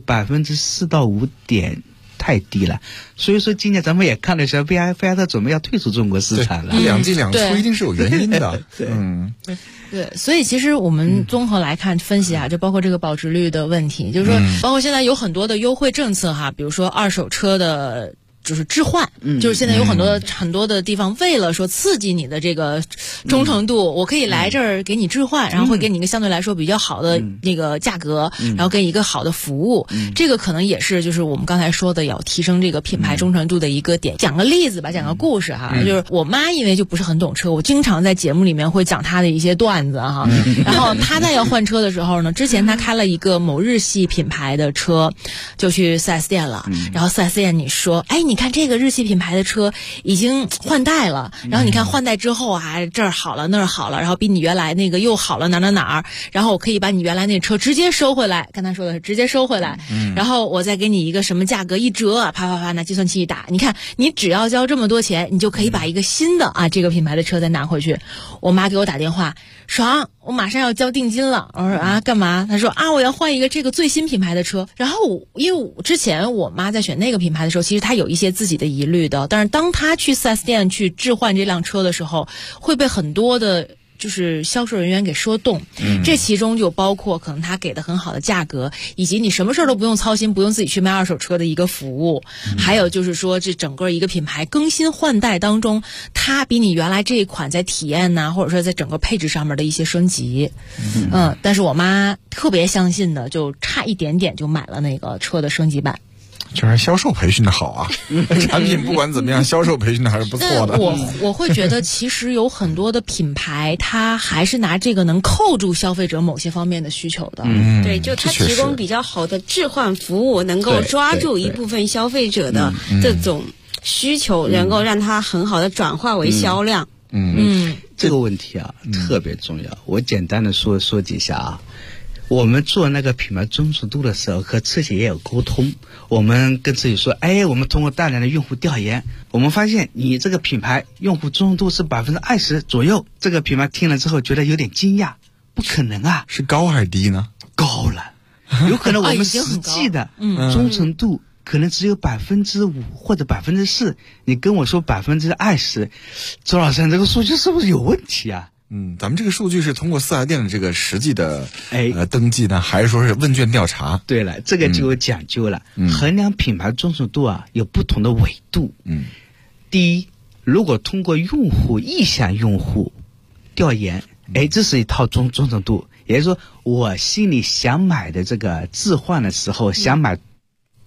4-5%，太低了。所以说今年咱们也看了一下，菲亚特准备要退出中国市场了。 两进两出一定是有原因的。 对，所以其实我们综合来看分析啊，就包括这个保值率的问题，就是说，包括现在有很多的优惠政策哈，比如说二手车的。就是置换，就是现在有很多的地方，为了说刺激你的这个忠诚度，我可以来这儿给你置换，然后会给你一个相对来说比较好的那个价格，然后给你一个好的服务。这个可能也是就是我们刚才说的要提升这个品牌忠诚度的一个点。讲个例子吧，讲个故事哈，就是我妈因为就不是很懂车，我经常在节目里面会讲她的一些段子哈。然后她在要换车的时候呢，之前她开了一个某日系品牌的车，就去 4S 店了，然后 4S 店你说，哎，你看这个日系品牌的车已经换代了，然后你看换代之后啊，这儿好了那儿好了，然后比你原来那个又好了哪儿，然后我可以把你原来那车直接收回来，跟他说的是直接收回来，然后我再给你一个什么价格一折，啪拿计算器一打，你看你只要交这么多钱，你就可以把一个新的这个品牌的车再拿回去。我妈给我打电话，爽，我马上要交定金了。我说干嘛？她说我要换一个这个最新品牌的车。然后因为之前我妈在选那个品牌的时候，其实她有一些自己的疑虑的，但是当她去 4S 店去置换这辆车的时候，会被很多的就是销售人员给说动，这其中就包括可能他给的很好的价格，以及你什么事儿都不用操心，不用自己去卖二手车的一个服务，还有就是说这整个一个品牌更新换代当中，它比你原来这一款在体验呐，或者说在整个配置上面的一些升级。但是我妈特别相信的，就差一点点就买了那个车的升级版。 就是销售培训的好啊，产品不管怎么样，销售培训的还是不错的。 我会觉得，其实有很多的品牌，它还是拿这个能扣住消费者某些方面的需求的。 对，就它提供比较好的置换服务，能够抓住一部分消费者的这种需求，能够让它很好的转化为销量。 这个问题特别重要，我简单的说几下啊。我们做那个品牌忠诚度的时候，和车企也有沟通。我们跟车企说，我们通过大量的用户调研，我们发现你这个品牌用户忠诚度是20%左右。这个品牌听了之后觉得有点惊讶，不可能啊！ 是高还是低呢？ 高了，有可能我们实际的忠诚度可能只有5%或者4%。你跟我说20%，周老师，这个数据是不是有问题啊？ 咱们这个数据是通过4S店的这个实际的登记呢，还是说是问卷调查？ 对了，这个就有讲究了。衡量品牌忠诚度有不同的纬度。第一，如果通过用户意向用户调研，这是一套忠诚度，也就是说我心里想买的这个置换的时候，想买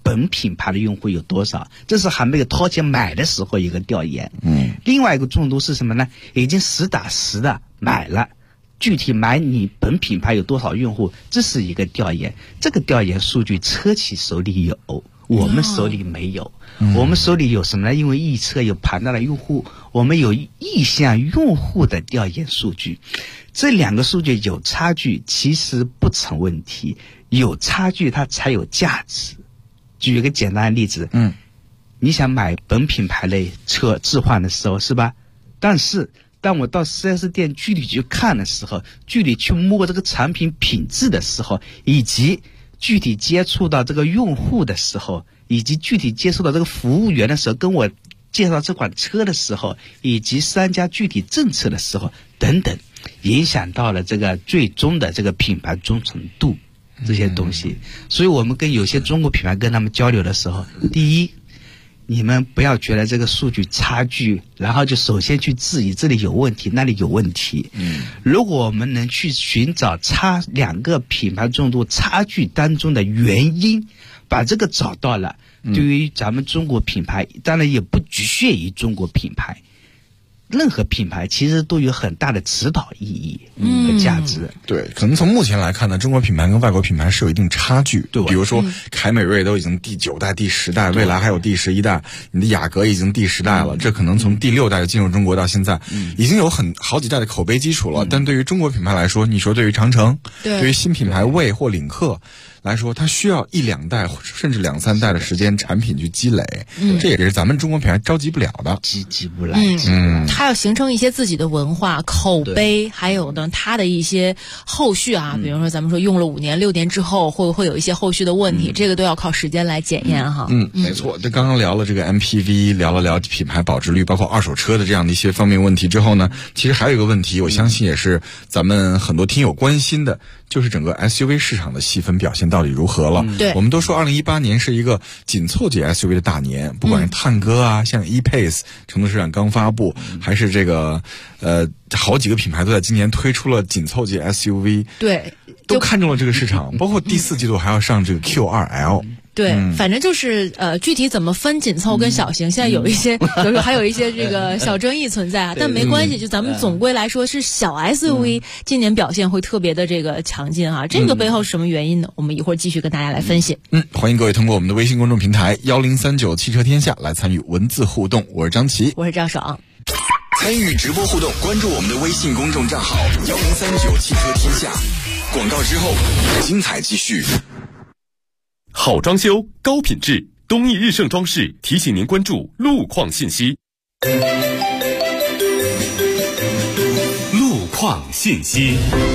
本品牌的用户有多少，这是还没有掏钱买的时候一个调研。另外一个重度是什么呢？已经实打实的买了，具体买你本品牌有多少用户，这是一个调研。这个调研数据车企手里有，我们手里没有。我们手里有什么呢？因为易车有庞大的用户，我们有意向用户的调研数据。这两个数据有差距其实不成问题，有差距它才有价值。举一个简单的例子，你想买本品牌类车置换的时候是吧？但是当我到 4S 店具体去看的时候，具体去摸这个产品品质的时候，以及具体接触到这个用户的时候，以及具体接触到这个服务员的时候，跟我介绍这款车的时候，以及商家具体政策的时候等等，影响到了这个最终的这个品牌忠诚度这些东西。所以我们跟有些中国品牌跟他们交流的时候，第一，你们不要觉得这个数据差距，然后就首先去质疑这里有问题那里有问题。如果我们能去寻找两个品牌忠诚度差距当中的原因，把这个找到了，对于咱们中国品牌，当然也不局限于中国品牌，任何品牌其实都有很大的指导意义和价值。 对，可能从目前来看呢，中国品牌跟外国品牌是有一定差距。对，比如说凯美瑞都已经第9代、第10代，未来还有第11代，你的雅阁已经第10代了，这可能从第6代进入中国到现在，已经有好几代的口碑基础了。但对于中国品牌来说，你说对于长城，对于新品牌魏或领克来说，它需要1、2代甚至2、3代的时间产品去积累，这也是咱们中国品牌着急不了的， 急不来。 它要形成一些自己的文化口碑，还有呢它的一些后续啊，比如说咱们说用了5年6年之后会不会有一些后续的问题，这个都要靠时间来检验哈。 没错。这刚刚聊了这个 MPV， 聊了聊品牌保值率，包括二手车的这样的一些方面问题之后呢，其实还有一个问题，我相信也是咱们很多听友关心的，就是整个 SUV 市场的细分表现到底如何了。 对， 我们都说2018年是一个紧凑级 SUV 的大年，不管是探歌啊，像 E-Pace 成都市场刚发布，还是这个好几个品牌都在今年推出了紧凑级 SUV， 对， 都看中了这个市场，包括第4季度还要上这个 Q2L。 对，反正就是具体怎么分紧凑跟小型，现在有一些还有一些这个小争议存在啊，但没关系，就咱们总归来说是小 SUV 今年表现会特别的这个强劲哈，这个背后是什么原因呢？我们一会儿继续跟大家来分析。 欢迎各位通过我们的微信公众平台1039汽车天下来参与文字互动，我是张琪， 我是赵爽。 参与直播互动，关注我们的微信公众账号1039汽车天下。广告之后，精彩继续。 好装修，高品质，东义日盛装饰提醒您关注路况信息。路况信息。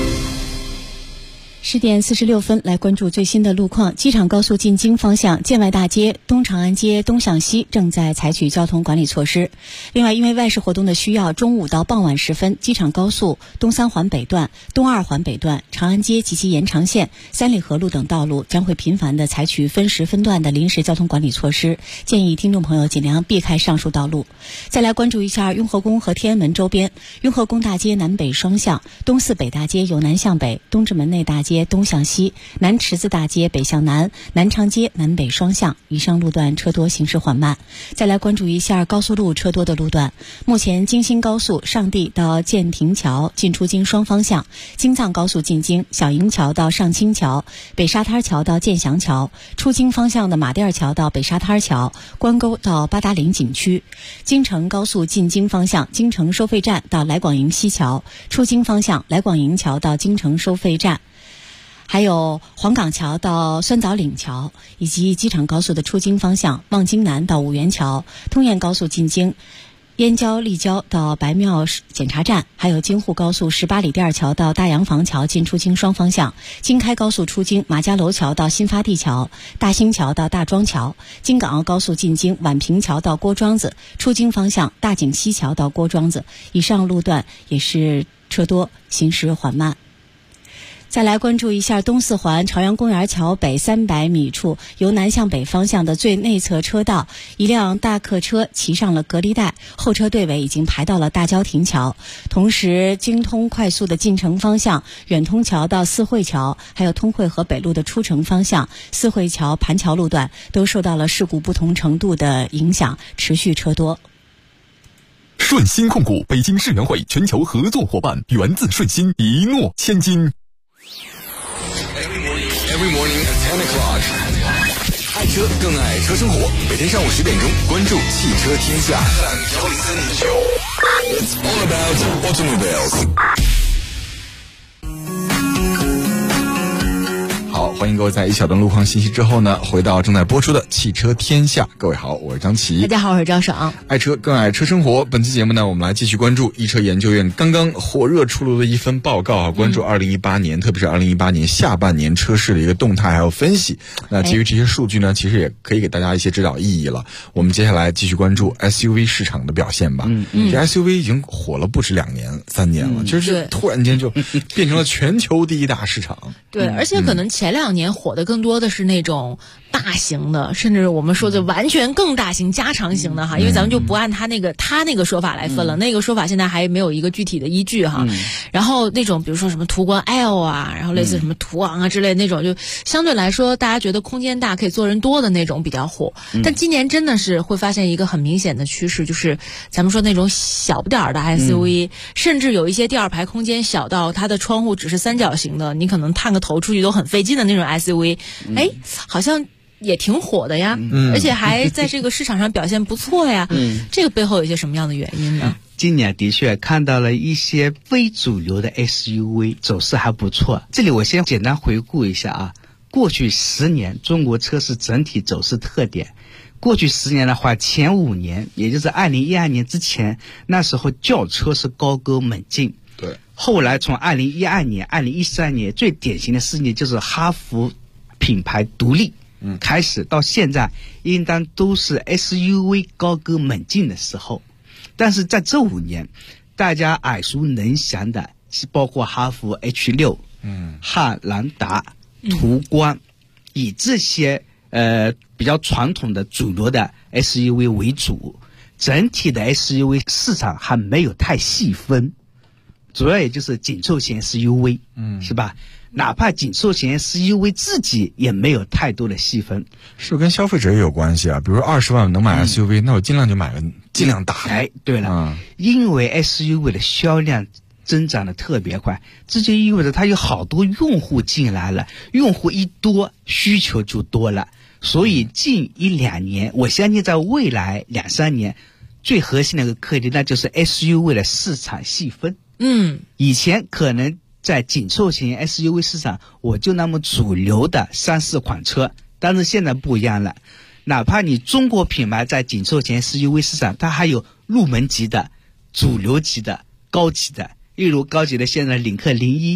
10点46分，来关注最新的路况。机场高速进京方向建外大街、东长安街东向西正在采取交通管理措施。另外，因为外事活动的需要，中午到傍晚时分，机场高速东3环北段、东2环北段、长安街及其延长线、三里河路等道路将会频繁地采取分时分段的临时交通管理措施，建议听众朋友尽量避开上述道路。再来关注一下雍和宫和天安门周边，雍和宫大街南北双向，东四北大街由南向北，东直门内大街东向西，南池子大街北向南，南长街南北双向，以上路段车多，行驶缓慢。再来关注一下高速路车多的路段，目前京新高速上地到建亭桥进出京双方向，京藏高速进京小营桥到上清桥，北沙滩桥到建祥桥，出京方向的马甸桥到北沙滩桥，关沟到八达岭景区，京承高速进京方向京承收费站到来广营西桥，出京方向来广营桥到京承收费站，还有黄岗桥到酸枣岭桥，以及机场高速的出京方向望京南到五元桥，通燕高速进京燕郊立交到白庙检查站，还有京沪高速18里店桥到大洋房桥进出京双方向，京开高速出京马家楼桥到新发地桥，大兴桥到大庄桥，京港澳高速进京宛平桥到郭庄子，出京方向大井西桥到郭庄子，以上路段也是车多，行驶缓慢。 再来关注一下东四环朝阳公园桥北300米处由南向北方向的最内侧车道，一辆大客车骑上了隔离带，后车队尾已经排到了大郊亭桥。同时，京通快速的进城方向远通桥到四惠桥，还有通惠河北路的出城方向四惠桥盘桥路段都受到了事故不同程度的影响，持续车多。 顺鑫控股北京世园会全球合作伙伴，源自顺鑫，一诺千金。 Every morning at 10 o'clock， 爱车更爱车生活。每天上午10点钟，关注汽车天下。It's all about automobiles。 好，欢迎各位在一小段路况信息之后呢，回到正在播出的汽车天下。各位好，我是张琪。 大家好，我是赵爽。 爱车更爱车生活。本期节目呢，我们来继续关注易车研究院刚刚火热出炉的一份报告啊，关注2018年，特别是2018年下半年车市的一个动态还有分析。那基于这些数据呢，其实也可以给大家一些指导意义了。我们接下来继续关注 SUV 市场的表现吧。这 SUV 已经火了不止2年、3年了，就是突然间就变成了全球第一大市场。 对，而且可能前2年火的更多的是那种大型的，甚至我们说的完全更大型加长型的哈，因为咱们就不按他那个说法来分了，那个说法现在还没有一个具体的依据哈。然后那种比如说什么途观 L 啊，然后类似什么途昂啊之类的那种，就相对来说大家觉得空间大可以坐人多的那种比较火。但今年真的是会发现一个很明显的趋势，就是咱们说那种小不点儿的 SUV，甚至有一些第二排空间小到它的窗户只是三角形的，你可能探个头出去都很费劲的那种 SUV，好像也挺火的呀，而且还在这个市场上表现不错呀。这个背后有一些什么样的原因呢？ 今年的确看到了一些非主流的 SUV 走势还不错。这里我先简单回顾一下啊，过去10年中国车市整体走势特点。过去10年的话，前5年，也就是2012年之前，那时候轿车是高歌猛进。 对。 后来从2012年、2013年，最典型的4年就是哈弗品牌独立开始，到现在应当都是 SUV 高歌猛进的时候。但是在这5年，大家耳熟能详的包括哈弗 H6、汉兰达、途观，以这些比较传统的主流的 SUV 为主，整体的 SUV 市场还没有太细分，主要也就是紧凑型 SUV，是吧？哪怕紧凑型 SUV 自己也没有太多的细分， 是跟消费者也有关系啊。比如说20万能买 SUV，那我尽量就买个尽量大。 对了，因为 SUV 的销量增长的特别快，这就意味着它有好多用户进来了，用户一多，需求就多了。所以近1-2年，我相信在未来2-3年，最核心的一个课题，那就是 SUV 的市场细分。以前可能在紧凑型 SUV 市场，我就那么主流的3-4款车，但是现在不一样了。哪怕你中国品牌在紧凑型 SUV 市场，它还有入门级的、主流级的、高级的。例如高级的现在领克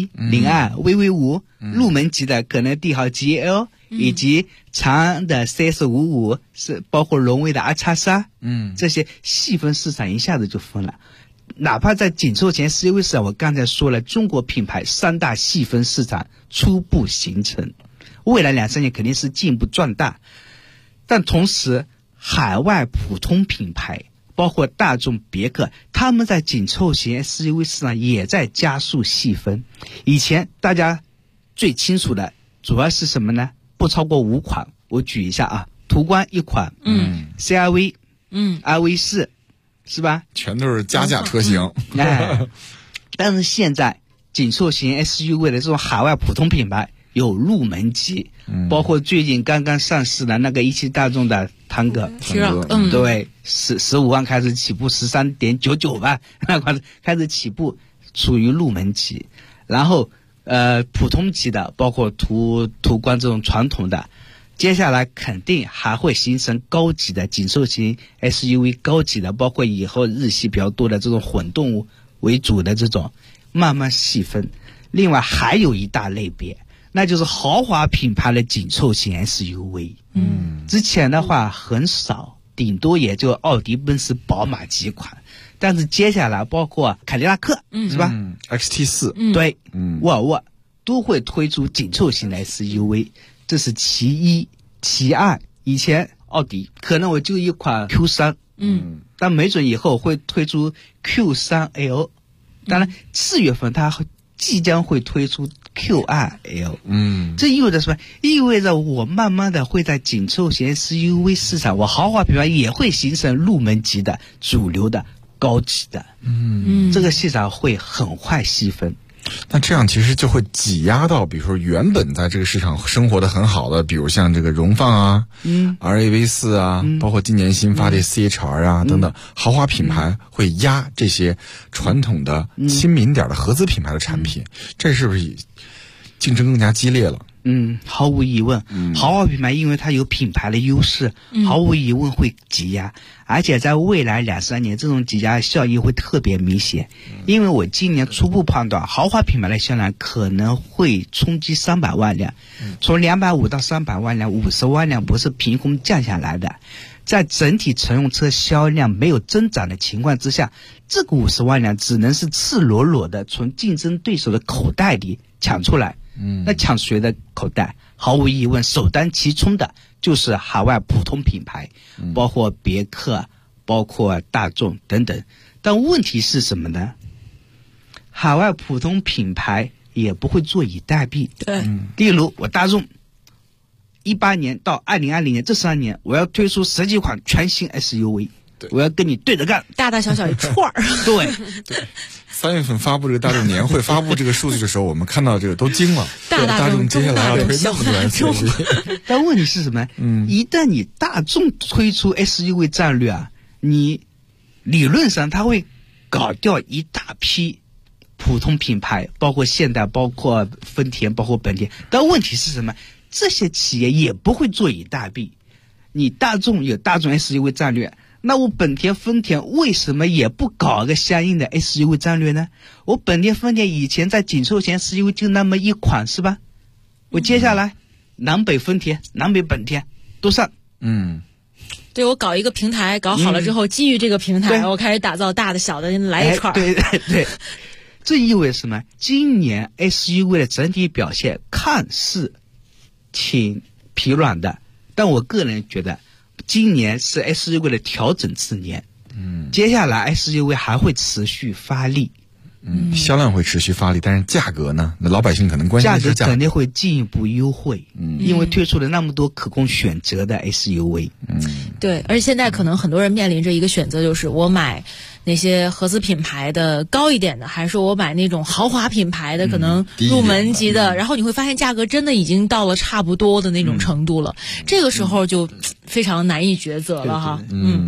01、02、VV5，入门级的可能帝豪 GL，以及长安的 CS55，是包括荣威的 R-X3，这些细分市场一下子就分了。哪怕在紧凑型 SUV 市场，我刚才说了，中国品牌3大细分市场初步形成，未来2-3年肯定是进一步壮大。但同时，海外普通品牌包括大众、别克，他们在紧凑型 SUV 市场也在加速细分。以前大家最清楚的主要是什么呢？不超过5款，我举一下啊，途观1款，CR-V， RV4，是吧？ 全都是加价车型。 但是现在紧凑型 SUV 的这种海外普通品牌有入门级，包括最近刚刚上市的那个17大众的探戈，对，15万开始起步，13.99万那款开始起步，属于入门级。然后普通级的包括途观这种传统的，接下来肯定还会形成高级的紧凑型 SUV， 高级的包括以后日系比较多的这种混动为主的这种，慢慢细分。另外还有一大类别，那就是豪华品牌的紧凑型 SUV。之前的话很少，顶多也就奥迪、奔驰、宝马几款，但是接下来包括凯迪拉克，是吧？ XT4， 对，沃尔沃、 都会推出紧凑型的 SUV， 这是其一。其二，以前奥迪可能我就一款 Q3， 但没准以后会推出 Q3L， 当然4月份它即将会推出 Q2L， 这意味着什么？意味着我慢慢的会在紧凑型 SUV 市场，我豪华品牌也会形成入门级的、主流的、高级的，这个市场会很快细分。 那这样其实就会挤压到，比如说原本在这个市场生活的很好的，比如像这个荣放啊、RAV4 啊，包括今年新发的 CHR 啊等等豪华品牌，会压这些传统的亲民点的合资品牌的产品，这是不是竞争更加激烈了？ 毫无疑问，豪华品牌因为它有品牌的优势，毫无疑问会挤压，而且在未来2-3年，这种挤压效应会特别明显。因为我今年初步判断，豪华品牌的销量可能会冲击300万辆，从250到300万辆，50万辆不是凭空降下来的。在整体乘用车销量没有增长的情况之下，这个50万辆只能是赤裸裸的从竞争对手的口袋里抢出来。那抢谁的口袋？毫无疑问，首当其冲的就是海外普通品牌，包括别克、包括大众等等。但问题是什么呢？海外普通品牌也不会坐以待毙。 对， 例如我大众18年到2020年这3年，我要推出10几款全新 SUV， 我要跟你对着干， 大大小小一串儿。 对。 3月份发布这个大众年会发布这个数据的时候，我们看到这个都惊了。大众接下来要推那么多 SUV， 但问题是什么？一旦你大众推出 SUV 战略啊，你理论上它会搞掉一大批普通品牌，包括现代、包括丰田、包括本田。但问题是什么？这些企业也不会坐以待毙。你大众有大众 SUV 战略，那我本田、丰田为什么也不搞个相应的 SUV 战略呢？我本田、丰田以前在紧凑型 SUV 就那么一款是吧？我接下来南北丰田、南北本田都上。 对，我搞一个平台，搞好了之后，基于这个平台，我开始打造大的、小的，来一串。 对，这意味着什么？今年 SUV 的整体表现看似挺疲软的，但我个人觉得今年是 SUV 的调整之年，接下来 SUV 还会持续发力， 销量会持续发力，但是价格呢？那老百姓可能关心的是价格肯定会进一步优惠，因为推出了那么多可供选择的 SUV。 对，而且现在可能很多人面临着一个选择，就是我买那些合资品牌的高一点的，还是说我买那种豪华品牌的，可能入门级的，然后你会发现价格真的已经到了差不多的那种程度了，这个时候就非常难以抉择了哈。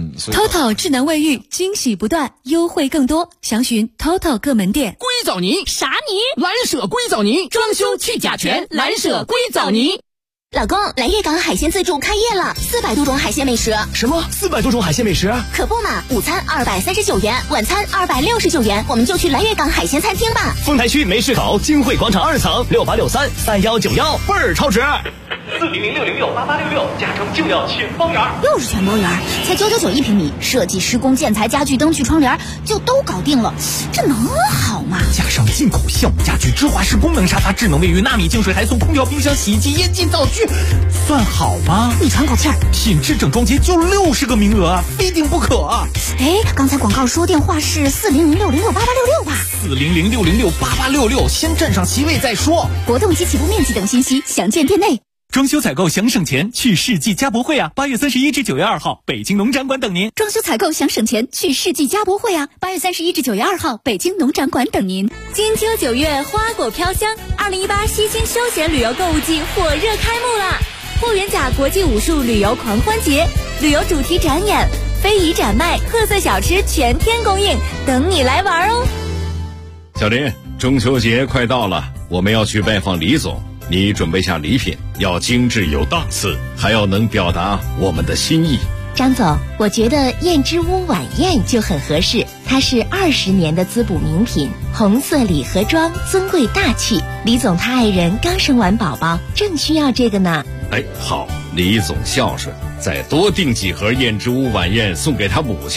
TOTO 智能卫浴惊喜不断，优惠更多，详询 TOTO 各门店。 硅藻泥啥泥？ 蓝舍硅藻泥，装修去甲醛，蓝舍硅藻泥。 老公，来粤港海鲜自助开业了，400多种海鲜美食。 什么400多种海鲜美食？ 可不嘛，午餐239元，晚餐269元，我们就去来粤港海鲜餐厅吧。 丰台区梅市口金汇广场2层68633191，倍儿超值。400-606-8866，加成就要全包圆。 又是全包圆，才999一平米，设计、施工、建材、家具、灯具、窗帘就都搞定了，这能好吗？ 加上进口酵母家具、芝华士功能沙发、智能卫浴、纳米净水，还送空调、冰箱、洗衣机、烟机、灶具，算好吗？ 你喘口气儿， 品质整装节就60个名额啊，非订不可啊！ 哎，刚才广告说电话是400-606-8866吧 ？400-606-8866，先占上席位再说。 活动及起步面积等信息详见店内。 装修采购想省钱，去世纪家博会啊！8月31至9月2号，北京农展馆等您。 装修采购想省钱，去世纪家博会啊！8月31至9月2号，北京农展馆等您。 金秋9月，花果飘香，2018西京休闲旅游购物季火热开幕了！霍元甲国际武术旅游狂欢节，旅游主题展演、非遗展卖、特色小吃全天供应，等你来玩哦！ 小林，中秋节快到了，我们要去拜访李总。你准备下礼品，要精致有档次，还要能表达我们的心意。 张总，我觉得燕之屋晚宴就很合适，它是20年的滋补名品，红色礼盒装，尊贵大气。李总他爱人刚生完宝宝，正需要这个呢。 哎，好，李总孝顺，再多订几盒燕之屋晚宴送给他母亲。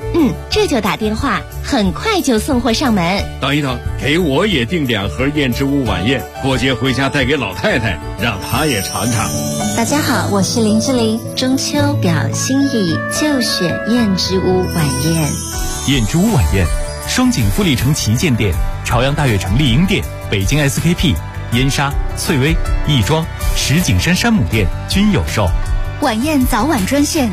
这就打电话，很快就送货上门。 等一等，给我也订2盒燕之屋晚宴，过节回家带给老太太，让她也尝尝。 大家好，我是林志玲，中秋表心意就选燕之屋晚宴。 燕之屋晚宴，双井富力城旗舰店、朝阳大悦城丽婴店、北京 SKP、燕莎、翠微、亦庄、石景山山姆店均有售。 晚宴早晚专线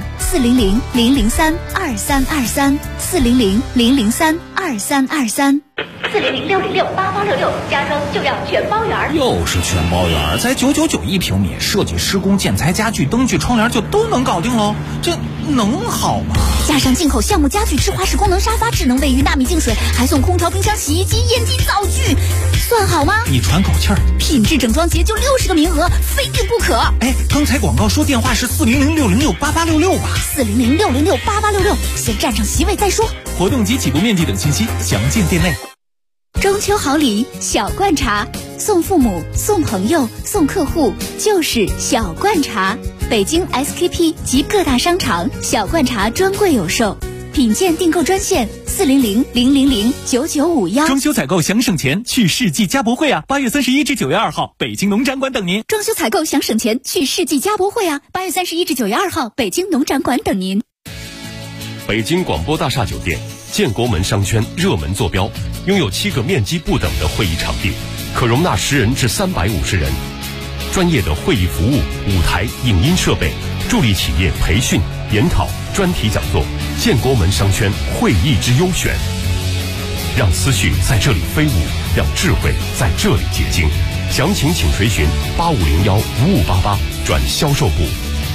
400-003-2323 400-003-2323。 400-606-8866，家装就要全包圆。 又是全包圆，才999一平米，设计、施工、建材、家具、灯具、窗帘就都能搞定喽，这能好吗？ 加上进口橡木家具、智华式功能沙发、智能卫浴、纳米净水，还送空调、冰箱、洗衣机、烟机、灶具，算好吗？ 你喘口气儿， 品质整装节就60个名额，非订不可。 哎，刚才广告说电话是400-606-8866吧 400-606-8866，先占上席位再说。 活动及起步面积等信息详见店内。 中秋好礼小罐茶，送父母、送朋友、送客户，就是小罐茶。北京 SKP 及各大商场小罐茶专柜有售，品鉴订购专线400-000-9951。 装修采购想省钱，去世纪家博会啊！8月31至9月2号，北京农展馆等您。 装修采购想省钱，去世纪家博会啊！8月31至9月2号，北京农展馆等您。 北京广播大厦酒店，建国门商圈热门坐标，拥有7个面积不等的会议场地，可容纳10人至350人。专业的会议服务、舞台、影音设备，助力企业培训、研讨、专题讲座。建国门商圈会议之优选，让思绪在这里飞舞，让智慧在这里结晶。详情请垂询8501-5588转销售部。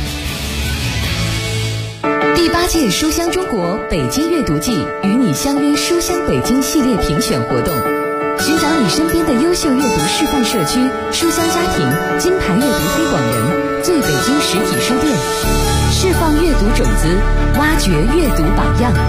第8届书香中国北京阅读季与你相约书香北京系列评选活动，寻找你身边的优秀阅读示范社区、书香家庭、金牌阅读推广人、最北京实体书店，释放阅读种子，挖掘阅读榜样。